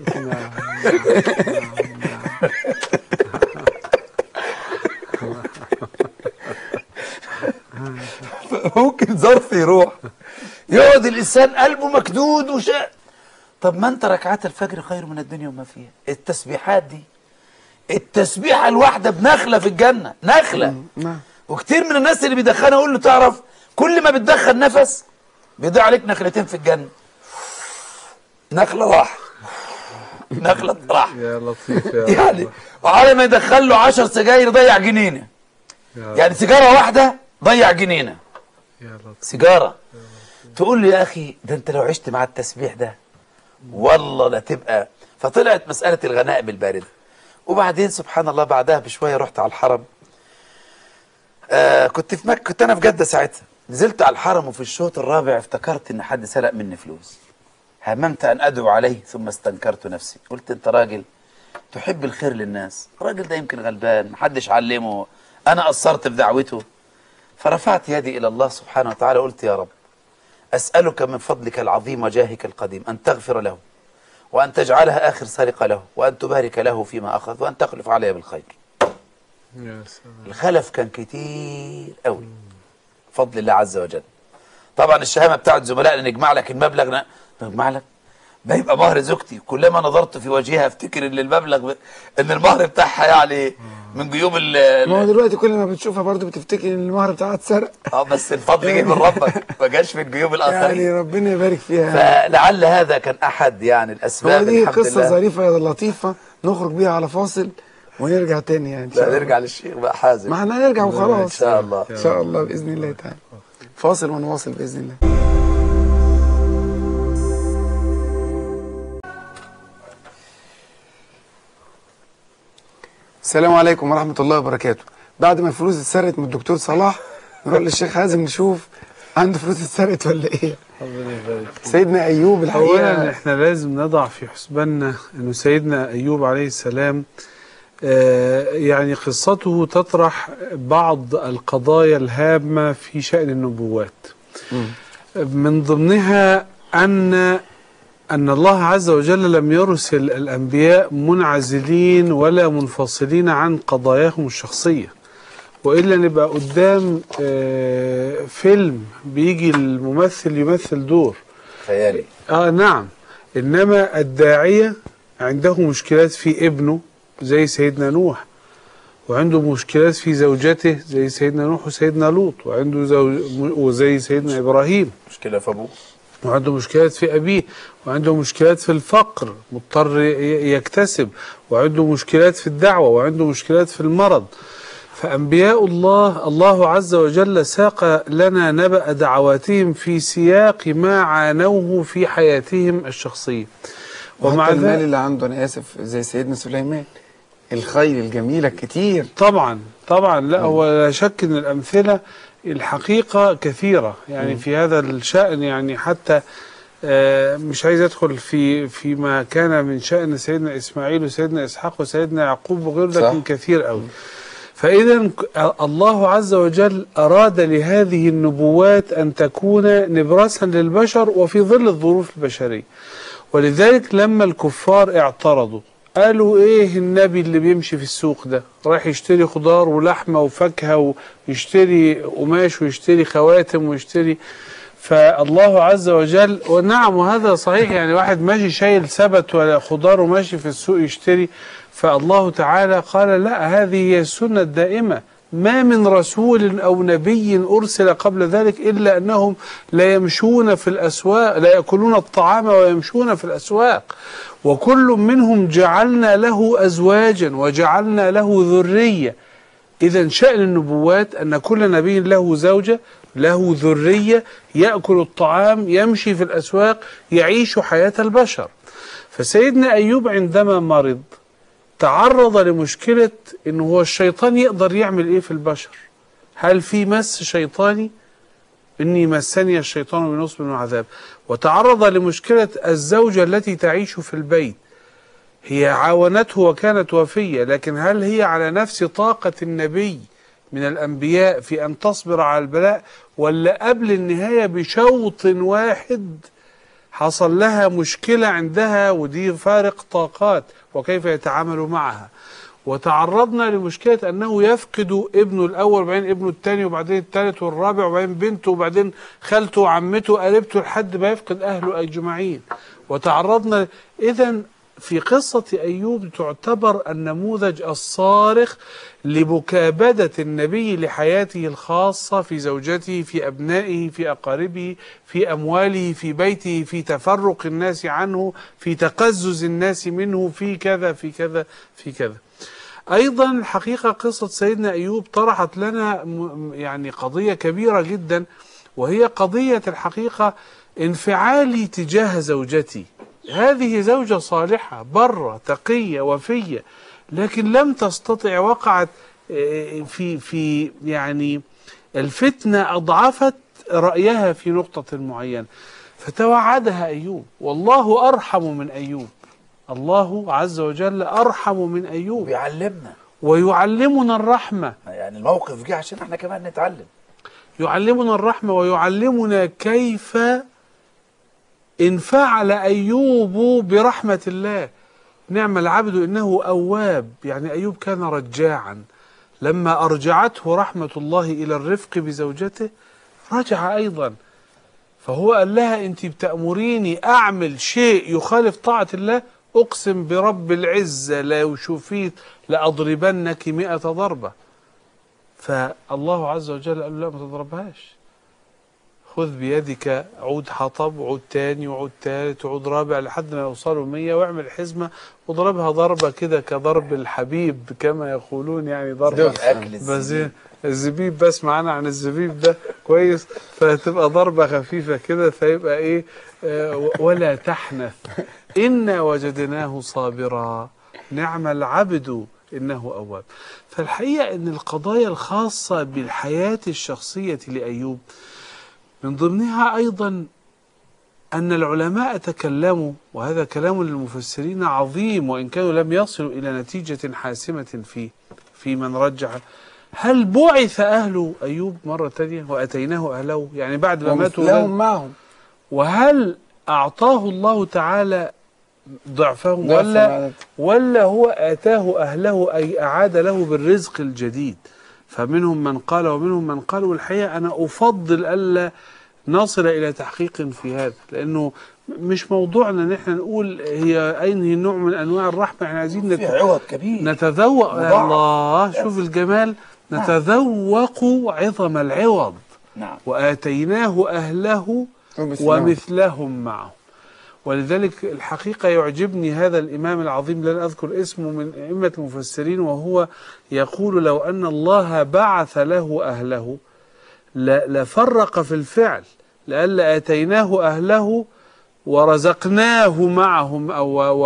ممكن ظرف يروح يقعد الانسان قلبه مكدود وشاء. طب ما انت ركعات الفجر خير من الدنيا وما فيها. التسبيحات دي التسبيحه الواحده بنخله في الجنه، نخله. وكتير من الناس اللي بيدخنها اقول له تعرف كل ما بتدخن نفس بيضيع عليك نخلتين في الجنه. نخله راح نخله راح يا لطيف يا يعني وعلى ما يدخل له عشر سجاير ضيع جنينه. يعني سيجاره واحده ضيع جنينه. يا لطيف سيجاره. تقول لي يا اخي ده انت لو عشت مع التسبيح ده والله لا تبقى. فطلعت مساله الغنائم البارده. وبعدين سبحان الله بعدها بشويه رحت على الحرم. آه كنت في مكة، كنت انا في جدة ساعتها. نزلت على الحرم وفي الشوط الرابع افتكرت ان حد سرق مني فلوس. هممت ان ادعو عليه ثم استنكرت نفسي. قلت انت راجل تحب الخير للناس، الراجل ده يمكن غلبان محدش علمه، انا قصرت في دعوته. فرفعت يدي الى الله سبحانه وتعالى قلت يا رب اسالك من فضلك العظيم وجاهك القديم ان تغفر له وان تجعلها اخر سرقه له وان تبارك له فيما اخذ وان تخلف علي بالخير. يا سلام. الخلف كان كتير قوي بفضل الله عز وجل. طبعا الشهامه بتاعت زملائنا نجمع لك المبلغ، نجمع لك ما يبقى مهر زوجتي. كلما نظرت في وجهها افتكر ان المبلغ ب... ان المهر بتاعها يعني من جيوب ال ما هو دلوقتي كل ما بتشوفها برضه بتفتكر ان المهر بتاعها اتسرق. اه بس الفضل جه من ربك ما جاش من جيوب الاخرين. يعني ربنا يبارك فيها. فلعل هذا كان احد يعني الاسباب. هو دي الحمد قصه لله. ظريفه لطيفه نخرج بيها على فاصل ونرجع تاني يعني. لا نرجع للشيخ بقى حازم. ما احنا هنرجع وخلاص ان شاء الله ان شاء الله باذن الله تعالى. فاصل ونواصل باذن الله. السلام عليكم ورحمه الله وبركاته. بعد ما الفلوس اتسرقت من الدكتور صلاح نروح للشيخ حازم نشوف عنده فلوس اتسرقت ولا ايه. ربنا يبارك فيك. سيدنا ايوب الحقيقه اولا احنا لازم نضع في حسباننا انه سيدنا ايوب عليه السلام آه يعني قصته تطرح بعض القضايا الهامه في شأن النبوات. م. من ضمنها ان أن الله عز وجل لم يرسل الأنبياء منعزلين ولا منفصلين عن قضاياهم الشخصية، وإلا نبقى قدام فيلم بيجي الممثل يمثل دور خيالي. آه نعم. إنما الداعية عنده مشكلات في ابنه زي سيدنا نوح، وعنده مشكلات في زوجته زي سيدنا نوح وسيدنا لوط، وعنده زوج وزي سيدنا إبراهيم مشكلة في أبوه، وعنده مشكلات في أبيه، وعنده مشكلات في الفقر مضطر يكتسب، وعنده مشكلات في الدعوة، وعنده مشكلات في المرض. فأنبياء الله الله عز وجل ساق لنا نبأ دعواتهم في سياق ما عانوه في حياتهم الشخصية. ومع ذلك المال اللي عنده أنا آسف زي سيدنا سليمان، الخيل الجميلة كتير. طبعا طبعا لا هو لا شك أن الأمثلة الحقيقة كثيرة يعني م. في هذا الشأن. يعني حتى آه مش عايز أدخل في فيما كان من شأن سيدنا إسماعيل وسيدنا إسحاق وسيدنا يعقوب وغيره، لكن كثير قوي. فإذا الله عز وجل أراد لهذه النبوات أن تكون نبراسا للبشر وفي ظل الظروف البشرية. ولذلك لما الكفار اعترضوا قالوا ايه النبي اللي بيمشي في السوق ده رايح يشتري خضار ولحمة وفاكهة ويشتري قماش ويشتري خواتم ويشتري. فالله عز وجل، ونعم وهذا صحيح، يعني واحد ماشي شايل سبت ولا خضار وماشي في السوق يشتري، فالله تعالى قال لا، هذه هي السنة الدائمة، ما من رسول أو نبي أرسل قبل ذلك إلا أنهم لا يمشون في الأسواق، لا يأكلون الطعام ويمشون في الأسواق، وكل منهم جعلنا له أزواجا وجعلنا له ذرية. إذا شأن النبوات أن كل نبي له زوجة، له ذرية، يأكل الطعام، يمشي في الأسواق، يعيش حياة البشر. فسيدنا أيوب عندما مرض تعرض لمشكلة إنه هو الشيطان يقدر يعمل إيه في البشر؟ هل في مس شيطاني؟ إني مسني الشيطان بنصب وعذاب. وتعرض لمشكلة الزوجة التي تعيش في البيت، هي عاونته وكانت وفية، لكن هل هي على نفس طاقة النبي من الأنبياء في أن تصبر على البلاء، ولا قبل النهاية بشوط واحد حصل لها مشكلة عندها ودي فارق طاقات وكيف يتعامل معها؟ وتعرضنا لمشكلة أنه يفقد ابنه الأول وبعدين ابنه الثاني وبعدين الثالث والرابع وبعدين بنته وبعدين خالته وعمته قريبته لحد ما يفقد أهله أجمعين. وتعرضنا إذا في قصة أيوب تعتبر النموذج الصارخ لمكابدة النبي لحياته الخاصة، في زوجته، في أبنائه، في أقاربه، في أمواله، في بيته، في تفرق الناس عنه، في تقزز الناس منه، في كذا في كذا في كذا. أيضا حقيقة قصة سيدنا أيوب طرحت لنا يعني قضية كبيرة جدا، وهي قضية الحقيقة انفعالي تجاه زوجتي. هذه زوجة صالحة برة تقية وفية، لكن لم تستطع، وقعت في في يعني الفتنة أضعفت رأيها في نقطة معينة، فتوعدها أيوب، والله أرحم من أيوب. الله عز وجل أرحم من أيوب، بيعلمنا ويعلمنا الرحمة. يعني الموقف جه عشان احنا كمان نتعلم. يعلمنا الرحمة ويعلمنا كيف انفعل أيوب برحمة الله. نعم العبد إنه أواب، يعني أيوب كان رجاعا، لما أرجعته رحمة الله إلى الرفق بزوجته رجع أيضا. فهو قال لها أنت بتأمريني أعمل شيء يخالف طاعة الله، أقسم برب العزة لو شفيت لأضربنك مئة ضربة. فالله عز وجل قال له لا، ما تضربهاش، خذ بيدك عود حطب وعود تاني وعود تالت وعود رابع لحد ما يوصلوا مية، واعمل حزمة واضربها ضربة كده كضرب الحبيب كما يقولون، يعني ضربة بزين الزبيب. بسمع أنا عن الزبيب ده كويس، فتبقى ضربة خفيفة كده، فيبقى إيه آه ولا تحنث إنا وجدناه صابرا نعم العبد إنه أواب. فالحقيقة أن القضايا الخاصة بالحياة الشخصية لأيوب من ضمنها أيضا أن العلماء تكلموا، وهذا كلام للمفسرين عظيم وإن كانوا لم يصلوا إلى نتيجة حاسمة فيه، في من رجح هل بعث أهل أيوب مرة تانية وأتيناه أهله، يعني بعد ما ماتوا لهم معهم، وهل أعطاه الله تعالى ضعفهم ولا, ولا هو آتاه أهله أي أعاد له بالرزق الجديد؟ فمنهم من قال ومنهم من قال، والحقيقة أنا أفضل ألا نصل إلى تحقيق في هذا، لأنه مش موضوعنا ان احنا نقول هي أي نوع من أنواع الرحمة. احنا عايزين نت... عوض كبير نتذوق الله، شوف الجمال، نتذوق عظم العوض. نعم. وآتيناه أهله ومثلهم معه. ولذلك الحقيقة يعجبني هذا الإمام العظيم لن أذكر اسمه من أئمة المفسرين، وهو يقول لو أن الله بعث له أهله لفرق في الفعل، لألا آتيناه أهله ورزقناه معهم أو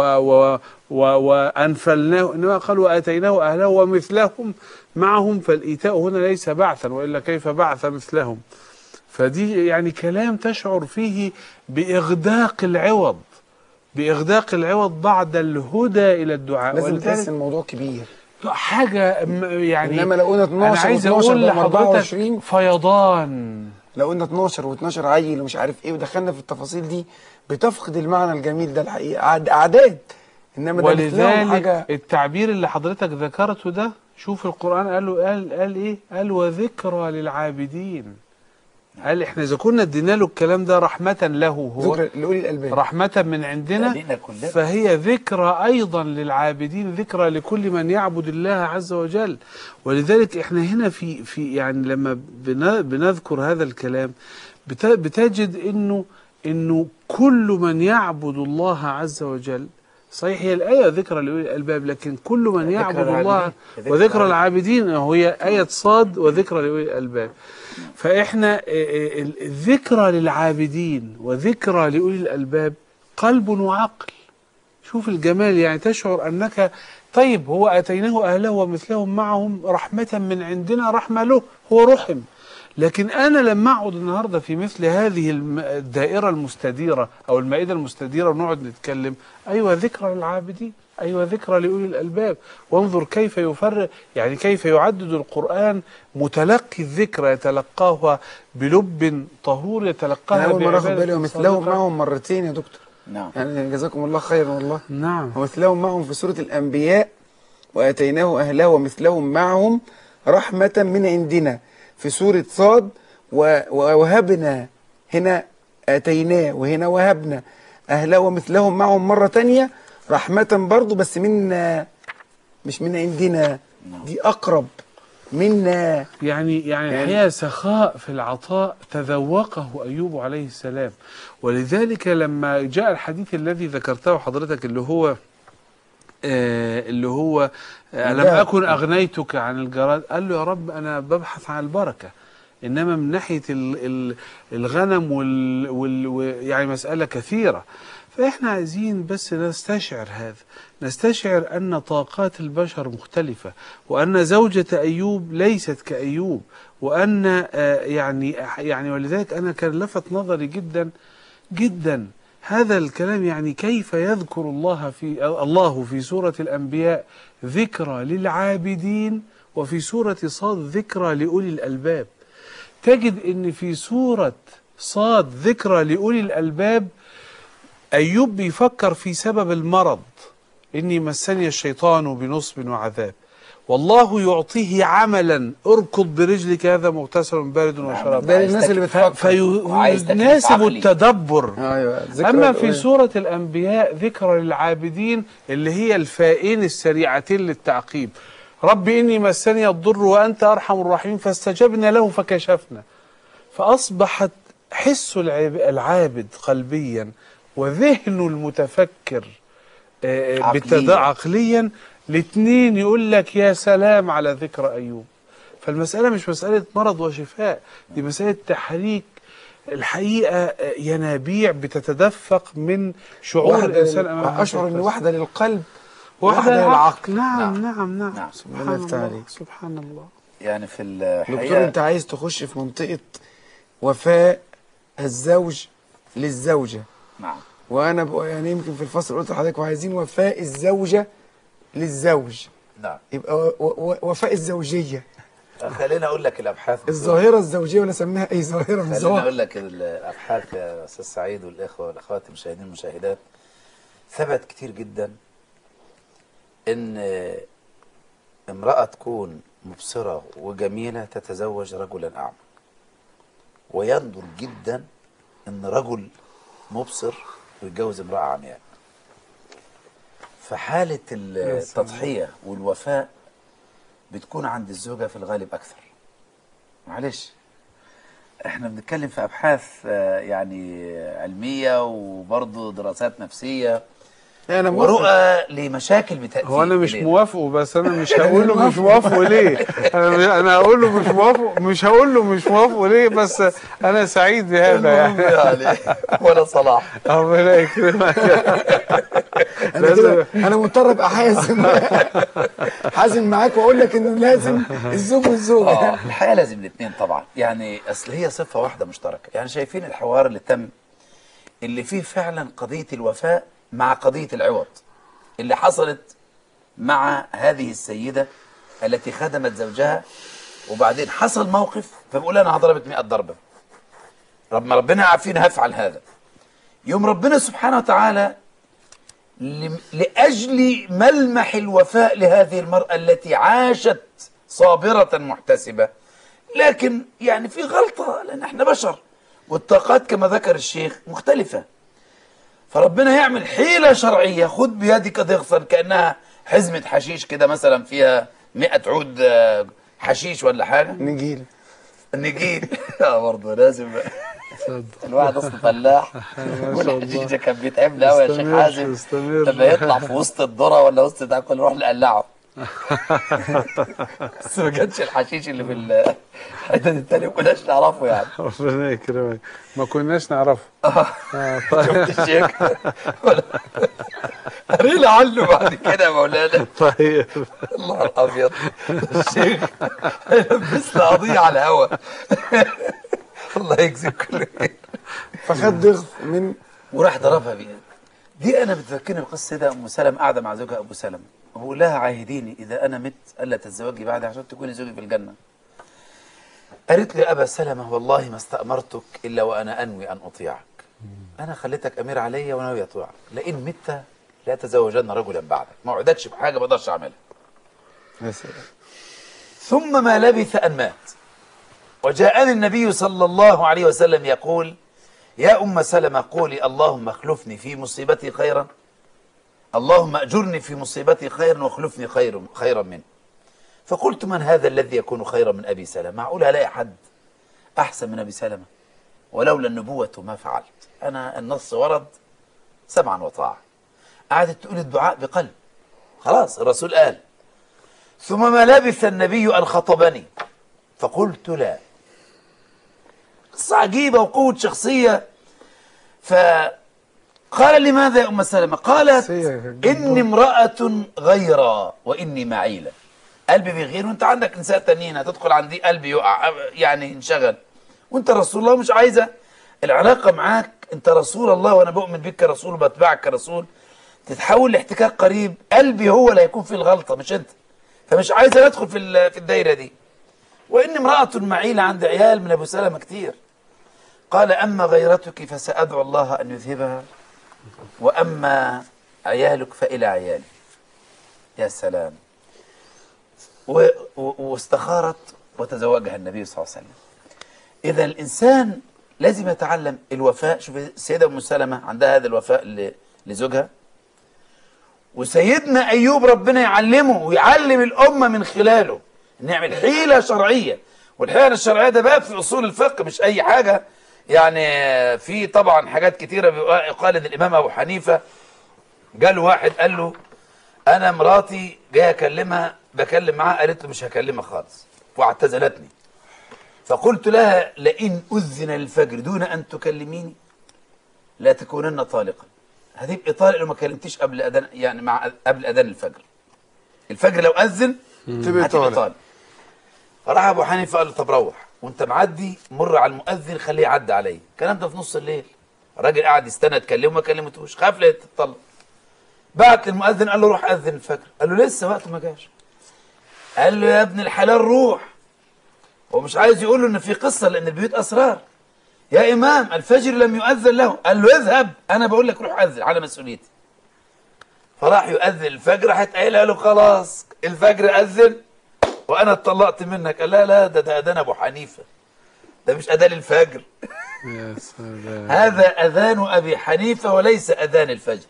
وأنفلناه، إنما قال وآتيناه أهله ومثلهم معهم، فالإيتاء هنا ليس بعثا، وإلا كيف بعث مثلهم؟ فدي يعني كلام تشعر فيه بإغداق العوض، بإغداق العوض بعد الهدى إلى الدعاء. لازم تحس الموضوع كبير، حاجة يعني. إنما لو قلنا اتناشر عايز أقول لحضرتك فيضان، لو قلنا اتناشر واتناشر عيل ومش عارف إيه ودخلنا في التفاصيل دي بتفقد المعنى الجميل ده الحقيقة. أعداد انما ده مثلهم ولذلك حاجه. التعبير اللي حضرتك ذكرته ده، شوف القرآن قال له قال قال ايه؟ قال وذكرى للعابدين. قال احنا اذا كنا ادينا له الكلام ده رحمة له هو، ذكر لاولي الالباب، رحمة من عندنا، لينا كلنا. فهي ذكرى أيضا للعابدين، ذكرى لكل من يعبد الله عز وجل. ولذلك احنا هنا في في يعني لما بنذكر هذا الكلام بتجد انه انه كل من يعبد الله عز وجل، صحيح هي الآية ذكرى لأولي الألباب، لكن كل من يعبد الله وذكرى العابدين هي آية صاد وذكرى لأولي الألباب. فإحنا الذكرى للعابدين وذكرى لأولي الألباب قلب وعقل. شوف الجمال، يعني تشعر أنك طيب هو أتيناه أهله ومثلهم معهم رحمة من عندنا، رحمة له هو رحم. لكن أنا لما أقعد النهاردة في مثل هذه الدائرة المستديرة أو المائدة المستديرة ونقعد نتكلم، أيوة ذكرى للعابدين، أيوة ذكرى لأولي الألباب. وانظر كيف يفرق، يعني كيف يعدد القرآن متلقي الذكرى، يتلقاها بلب طهور، يتلقاها أول مرة أخذ بعبادة بالي ومثلهم صادقة. معهم مرتين يا دكتور. نعم. يعني جزاكم الله خيرا والله. نعم. ومثلهم معهم في سورة الأنبياء، وآتيناه أهله ومثلهم معهم رحمة من عندنا في سورة صاد، ووهبنا، هنا آتيناه وهنا وهبنا أهله ومثلهم معهم مرة تانية رحمة برضو، بس منا مش من عندنا، دي أقرب منا. يعني يعني الحقيقة سخاء في العطاء تذوقه أيوب عليه السلام. ولذلك لما جاء الحديث الذي ذكرته حضرتك اللي هو آه اللي هو آه لم أكن أغنيتك عن الجراد، قال له يا رب أنا ببحث عن البركة، إنما من ناحية الغنم وال, وال يعني مسألة كثيرة. فإحنا عايزين بس نستشعر هذا، نستشعر أن طاقات البشر مختلفة، وأن زوجة أيوب ليست كأيوب، وأن آه يعني يعني ولذلك أنا كان لفت نظري جدا جدا هذا الكلام، يعني كيف يذكر الله في الله في سورة الأنبياء ذكرى للعابدين، وفي سورة صاد ذكرى لأولي الألباب. تجد ان في سورة صاد ذكرى لأولي الألباب أيوب بيفكر في سبب المرض، إني مسني الشيطان بنصب وعذاب، والله يعطيه عملا اركض برجلك هذا مغتسل بارد وشراب. ده الناس اللي بتفكر فيناسب التدبر. أيوة. أما في سورة الأنبياء ذكرى للعابدين اللي هي الفائين السريعتين للتعقيب، رب إني مسني الضر وأنت أرحم الراحمين فاستجبنا له فكشفنا. فأصبحت حس العابد قلبيا وذهن المتفكر عقليا, عقليا الاثنين يقول لك يا سلام على ذكر أيوب. فالمسألة مش مسألة مرض وشفاء، دي مسألة تحريك الحقيقة ينابيع بتتدفق من شعور الإنسان أمام. أشعر أن واحدة للقلب واحدة للعقل. نعم نعم نعم, نعم. سبحان الله سبحان الله. يعني في الحقيقة دكتور أنت عايز تخش في منطقة وفاء الزوج للزوجة. نعم. وأنا بقى يعني يمكن في الفصل قلت لحضرتك وعايزين وفاء الزوجة للزوج. نعم. يبقى وفاء الزوجية. خلينا أقول لك الأبحاث الظاهرة الزوجية ولا سميها أي ظاهرة من خلينا أقول لك الأبحاث يا أستاذ سعيد والإخوة والأخوات المشاهدين والمشاهدات، ثبت كتير جدا إن امرأة تكون مبصرة وجميلة تتزوج رجلا أعمى، ويندر جدا إن رجل مبصر ويتجوز امرأة عمياء. فحالة التضحية والوفاء بتكون عند الزوجة في الغالب أكثر. معلش احنا بنتكلم في أبحاث يعني علمية وبرضه دراسات نفسية أنا ورؤى لمشاكل بتأتي. هو أنا مش موافقه، بس أنا مش هقول له مش موافقه ليه. أنا أنا هقول له مش موافقه، مش هقول له مش موافقه ليه، بس أنا سعيد بهذا يعني. يعني ولا صلاح. ربنا يكرمك. أنا كده أنا مضطر أبقى حازم حازم معاك وأقول لك إنه لازم الزوج والزوجة. آه الحقيقة لازم الاثنين طبعا، يعني أصل هي صفة واحدة مشتركة. يعني شايفين الحوار اللي تم اللي فيه فعلا قضية الوفاء مع قضية العوض اللي حصلت مع هذه السيدة التي خدمت زوجها، وبعدين حصل موقف فبقول أنا ضربت مئة ضربة، رب ما ربنا عارفين هفعل هذا. يوم ربنا سبحانه وتعالى لأجل ملمح الوفاء لهذه المرأة التي عاشت صابرة محتسبة، لكن يعني في غلطة لأن احنا بشر والطاقات كما ذكر الشيخ مختلفة، فربنا يعمل حيلة شرعية، خد بيدك ضغطا كأنها حزمة حشيش كده مثلا فيها مئة عود حشيش ولا حاجة، نجيل نجيل اه برضه لازم الواحد اصلا فلاح والحشيشه كان بيتعبنا قوي يا شيخ حازم لما يطلع في وسط الذره ولا وسط ده كله نروح نقلعه بس ما كانش الحشيش اللي في الحتت التانية ما كناش نعرفه يعني. ربنا يكرمك، ما كناش نعرفه. شفت الشيخ قرينا عنه بعد كده يا مولانا. طيب الله الابيض الشيخ هيلبسنا قضيه على الهوا الله يجزيك كل خير. فخد ضغط من وراح ضربها بيها. دي انا بتذكرني بقصه ده ام سلمة قاعده مع زوجها ابو سلمة وبقول لها عاهديني اذا انا مت الا تتزوجي بعدي عشان تكوني زوجي في الجنه. قالت لي ابا سلمة والله ما استأمرتك الا وانا انوي ان اطيعك. انا خليتك امير عليا وانا ناوي اطيعك، لئن مت لا تزوجن رجلا بعدك، ما وعدكش بحاجه ما اقدرش اعملها. يا سلام. ثم ما لبث ان مات وجاءني النبي صلى الله عليه وسلم يقول يا أم سلمة قولي اللهم اخلفني في مصيبتي خيرا، اللهم أجرني في مصيبتي خيرا واخلفني خير خيرا منه. فقلت من هذا الذي يكون خيرا من أبي سلمة؟ معقول ألاقي حد أحسن من أبي سلمة؟ ولولا النبوة ما فعلت. أنا النص ورد سمعا وطاعة. قعدت تقول الدعاء بقلب، خلاص الرسول قال. ثم ما لبث النبي أن خطبني فقلت لا. قصة عجيبة وقوة شخصية. فقال لماذا يا أم سلمة؟ قالت إني امرأة غيرة وإني معيلة. قلبي بيغير وانت عندك نساء تانيين، هتدخل عندي قلبي يقع يعني انشغل، وانت رسول الله مش عايزة العلاقة معاك، انت رسول الله وانا بؤمن بك كرسول وبتبعك كرسول، تتحول لاحتكاك قريب، قلبي هو اللي هيكون فيه الغلطة مش انت، فمش عايزة ندخل في في الدايرة دي. وإني امرأة معيلة عندي عيال من أبو سلمة كتير. قال أما غيرتك فسأدعو الله أن يذهبها وأما عيالك فإلى عيالي. يا سلام. واستخارت وتزوجها النبي صلى الله عليه وسلم. إذا الإنسان لازم يتعلم الوفاء. شوف السيدة أم سلمة عندها هذا الوفاء لزوجها، وسيدنا أيوب ربنا يعلمه ويعلم الأمة من خلاله نعمل حيلة شرعية. والحيلة الشرعية ده بقى في أصول الفقه مش أي حاجة يعني. في طبعا حاجات كتيرة يقال إن الإمام أبو حنيفة قال واحد قال له أنا مراتي جاي أكلمها بكلم معها، قالت له مش هكلمها خالص واعتزلتني. فقلت لها لئن أذن الفجر دون أن تكلميني لا تكونن طالقا. هتبقي طالق لو ما كلمتيش قبل أذان، يعني مع قبل أذان الفجر. الفجر لو أذن هتبقي طالق. فراح أبو حنيفة قال له طب روح وأنت معدي مر على المؤذن خليه يعدي عليا. الكلام ده في نص الليل. الراجل قاعد يستنى تكلمه ما كلمتوش، خاف لا تتطلق. بعت للمؤذن قال له روح أذن الفجر. قال له لسه وقته ما جاش. قال له يا ابن الحلال روح. هو مش عايز يقول له ان في قصه لان البيوت اسرار. يا امام الفجر لم يؤذن له. قال له اذهب انا بقول لك روح اذن على مسؤوليتي. فراح يؤذن الفجر، راحت قايله له خلاص الفجر اذن وانا اتطلقت منك. قال لا لا ده ده اذان ابو حنيفه، ده مش اذان الفجر. يا سلام. هذا اذان ابي حنيفه وليس اذان الفجر.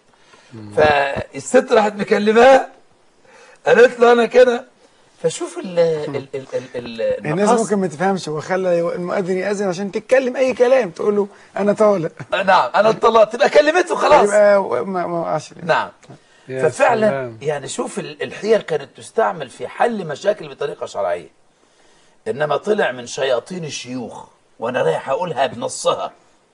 فالست راحت مكلماها قالت له انا كده. فشوف ال ال ال ال ال الناس ممكن ما تفهمش، هو خلى المؤذن يأذن عشان تتكلم اي كلام تقول له انا طالق. نعم انا اتطلقت، تبقى كلمته خلاص. يبقى ما ما وقعش. نعم. ففعلا سلام. يعني شوف الحيل كانت تستعمل في حل مشاكل بطريقه شرعيه، انما طلع من شياطين الشيوخ، وانا رايح اقولها بنصها.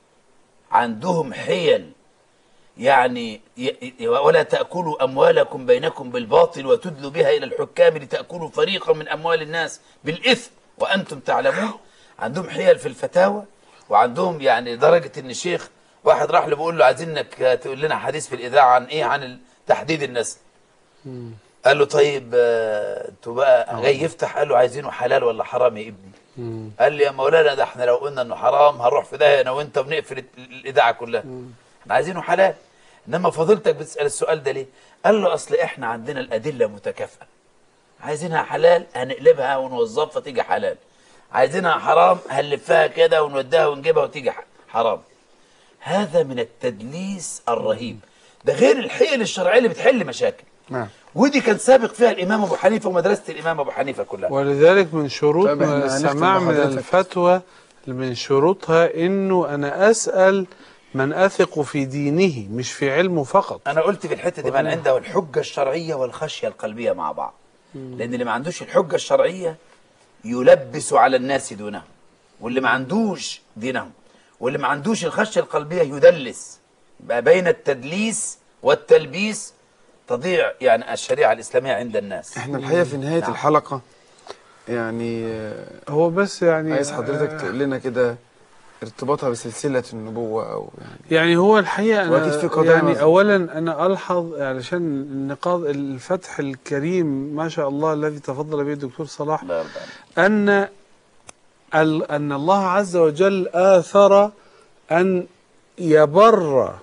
عندهم حيل يعني ولا تأكلوا أموالكم بينكم بالباطل وتدلوا بها إلى الحكام لتأكلوا فريقا من أموال الناس بالإثم وأنتم تعلمون. عندهم حيل في الفتاوى، وعندهم يعني درجة إن الشيخ واحد راح له بيقول له عايزينك تقول لنا حديث في الإذاعة عن إيه، عن تحديد النسل. قال له طيب انتوا بقى جاي يفتح، قال له عايزينه حلال ولا حرام يا ابني؟ قال لي يا مولانا ده احنا لو قلنا انه حرام هنروح في ده انا وانت ونقفل الإذاعة كلها. احنا عايزينه حلال. إنما فضيلتك بتسأل السؤال ده ليه؟ قال له أصل إحنا عندنا الأدلة متكافئة، عايزينها حلال هنقلبها ونوظفها تيجي حلال، عايزينها حرام هنلفها كده ونوديها ونجيبها وتيجي حرام. هذا من التدليس الرهيب، ده غير الحيل الشرعية اللي بتحل مشاكل. نعم. ودي كان سابق فيها الإمام أبو حنيفة ومدرسة الإمام أبو حنيفة كلها. ولذلك من شروط طيب إحنا السماع هنختم من بحضرتك. الفتوى من شروطها إنه أنا أسأل من أثق في دينه مش في علمه فقط. أنا قلت في الحتة دي من عنده الحجة الشرعية والخشية القلبية مع بعض. لأن اللي ما عندوش الحجة الشرعية يلبس على الناس دونهم، واللي ما عندوش دينهم واللي ما عندوش الخشية القلبية يدلس. بقى بين التدليس والتلبيس تضيع يعني الشريعة الإسلامية عند الناس. احنا الحقيقة في نهاية نعم. الحلقة يعني آه، هو بس يعني عايز حضرتك تقول لنا كده ارتباطها بسلسلة النبوة أو يعني يعني هو الحقيقة وأكيد أنا في قضايا يعني نظر. أولا أنا ألحظ علشان النقاط الفتح الكريم ما شاء الله الذي تفضل به الدكتور صلاح الله يرضى عليك. أن ال- أن الله عز وجل آثر أن يبر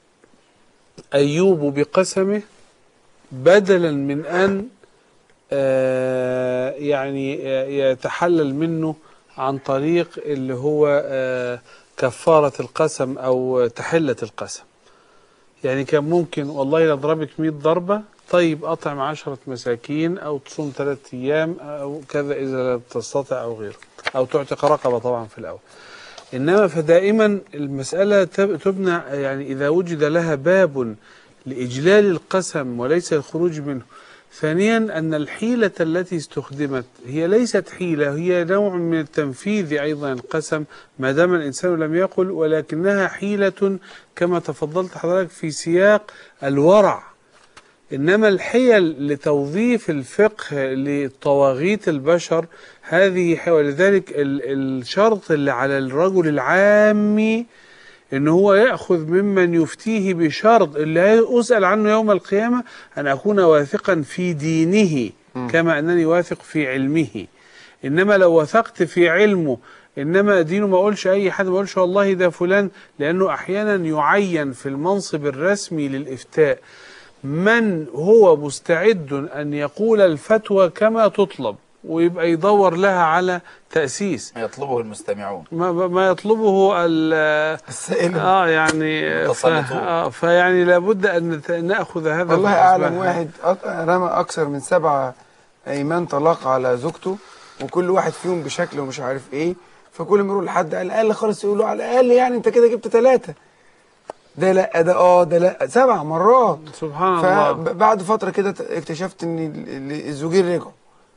أيوب بقسمه بدلا من أن آه، يعني يتحلل منه عن طريق اللي هو آه، كفارة القسم أو تحلة القسم. يعني كان ممكن والله لأضربك مئة ضربة، طيب أطعم عشرة مساكين أو تصوم ثلاثة أيام أو كذا إذا لم تستطع أو غيره، أو تعتق رقبة طبعا في الأول. إنما فدائما المسألة تب- تبنى يعني إذا وجد لها باب لإجلال القسم وليس الخروج منه. ثانيا أن الحيلة التي استخدمت هي ليست حيلة، هي نوع من التنفيذ أيضا القسم ما دام الإنسان لم يقل، ولكنها حيلة كما تفضلت حضرتك في سياق الورع. إنما الحيل لتوظيف الفقه لطواغيت البشر هذه، ولذلك ال- الشرط اللي على الرجل العامي إن هو يأخذ ممن يفتيه بشرط اللي أسأل عنه يوم القيامة أن أكون واثقا في دينه كما أنني واثق في علمه. إنما لو وثقت في علمه إنما دينه ما أقولش أي حد، ما أقولش والله ده فلان، لأنه أحيانا يعين في المنصب الرسمي للإفتاء من هو مستعد أن يقول الفتوى كما تطلب ويبقى يدور لها على تأسيس يطلبه المستمعون، ما, ما يطلبه السائل. اه يعني ف... آه فيعني لابد ان نت- ناخذ هذا والله في أعلم الحسبان. واحد أط- رمى أكثر من سبعة أيمان طلاق على زوجته، وكل واحد فيهم بشكل ومش عارف إيه، فكل ما يروح لحد على الأقل خالص يقول له على الأقل يعني أنت كده جبت ثلاثة، ده لا ده اه ده لا سبع مرات. سبحان الله. فبعد فترة كده اكتشفت إن ال- ال- الزوجين رجعوا،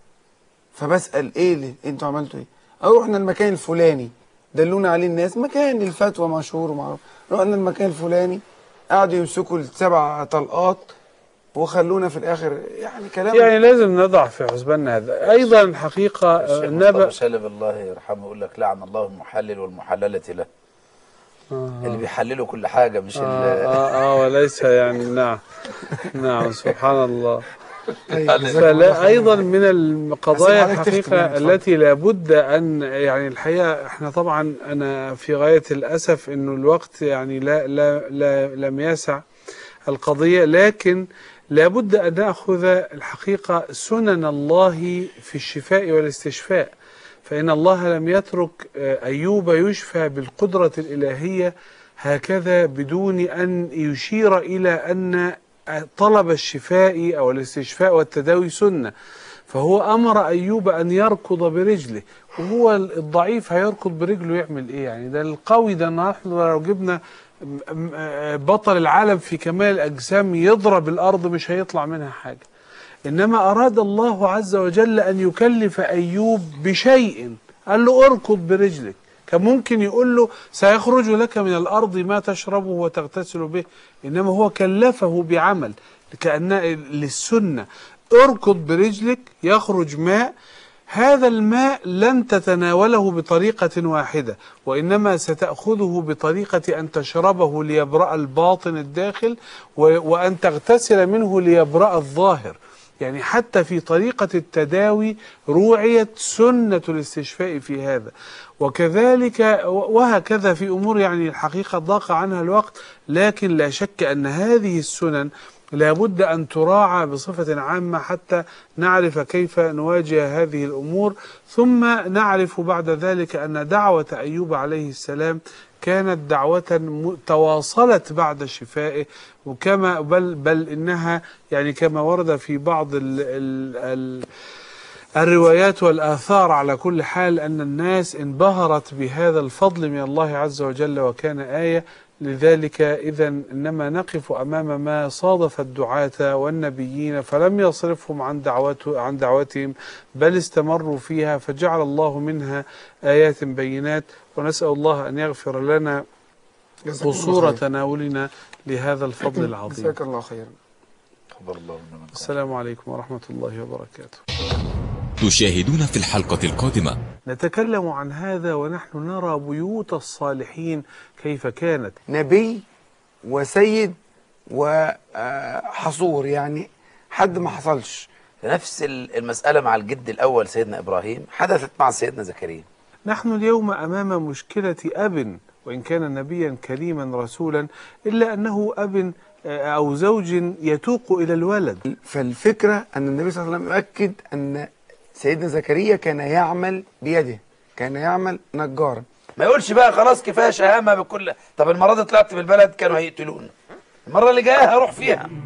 فبسأل إيه اللي أنتوا عملتوا إيه؟ أو رحنا المكان الفلاني دلونا عليه الناس، مكان الفتوى مشهور ومعروف، رحنا المكان الفلاني قعدوا يمسكوا السبع طلقات وخلونا في الاخر يعني كلام يعني لازم نضع في حسباننا هذا ايضا الحقيقه. الشيخ النبأ مصطفى شلبي الله يرحمه يقول لك لعن الله المحلل والمحللة له. آه اللي بيحللوا كل حاجة مش آه, ال آه, اه وليس يعني نعم نعم سبحان الله. طيب، فلا ايضا من القضايا حضرتك تختم الحقيقه يعني، اتفضل. التي لابد ان يعني الحقيقه احنا طبعا انا في غايه الاسف انه الوقت يعني لا لا, لا لم يسع القضيه، لكن لابد ان ناخذ الحقيقه سنن الله في الشفاء والاستشفاء. فان الله لم يترك ايوب يشفى بالقدره الالهيه هكذا بدون ان يشير الى ان طلب الشفاء أو الاستشفاء والتداوي سنة. فهو أمر أيوب أن يركض برجله، وهو الضعيف هيركض برجله يعمل إيه يعني؟ ده القوي ده نحن لو جبنا بطل العالم في كمال الأجسام يضرب الأرض مش هيطلع منها حاجة. إنما أراد الله عز وجل أن يكلف أيوب بشيء، قال له اركض برجلك. كان ممكن يقول له سيخرج لك من الأرض ما تشربه وتغتسل به، إنما هو كلفه بعمل كأن للسنة، اركض برجلك يخرج ماء. هذا الماء لن تتناوله بطريقة واحدة، وإنما ستأخذه بطريقة أن تشربه ليبرأ الباطن الداخل، وأن تغتسل منه ليبرأ الظاهر. يعني حتى في طريقة التداوي روعيت سنة الاستشفاء في هذا، وكذلك وهكذا في أمور يعني الحقيقة ضاق عنها الوقت، لكن لا شك أن هذه السنن لابد أن تراعى بصفة عامة حتى نعرف كيف نواجه هذه الأمور. ثم نعرف بعد ذلك أن دعوة أيوب عليه السلام كانت دعوة تواصلت بعد شفائه، وكما بل بل إنها يعني كما ورد في بعض ال ال ال الروايات والآثار على كل حال أن الناس انبهرت بهذا الفضل من الله عز وجل وكان آية. لذلك إذا إنما نقف أمام ما صادف الدعاة والنبيين فلم يصرفهم عن دعوته عن دعوتهم بل استمروا فيها، فجعل الله منها آيات بينات، ونسأل الله أن يغفر لنا قصور تناولنا لهذا الفضل العظيم. جزاك الله خيرا. السلام عليكم ورحمة الله وبركاته. تشاهدون في الحلقة القادمة نتكلم عن هذا ونحن نرى بيوت الصالحين كيف كانت. نبي وسيد وحصور، يعني حد ما حصلش. نفس المسألة مع الجد الأول سيدنا إبراهيم حدثت مع سيدنا زكريا. نحن اليوم أمام مشكلة أب، وإن كان نبيا كريما رسولا إلا أنه أب أو زوج يتوق إلى الولد. فالفكرة أن النبي صلى الله عليه وسلم يؤكد أن سيدنا زكريا كان يعمل بيده، كان يعمل نجارا. ما يقولش بقى خلاص كفايه شهامه بكل. طب المره دي طلعت في البلد كانوا هيقتلونا، المره اللي جايه هروح فيها.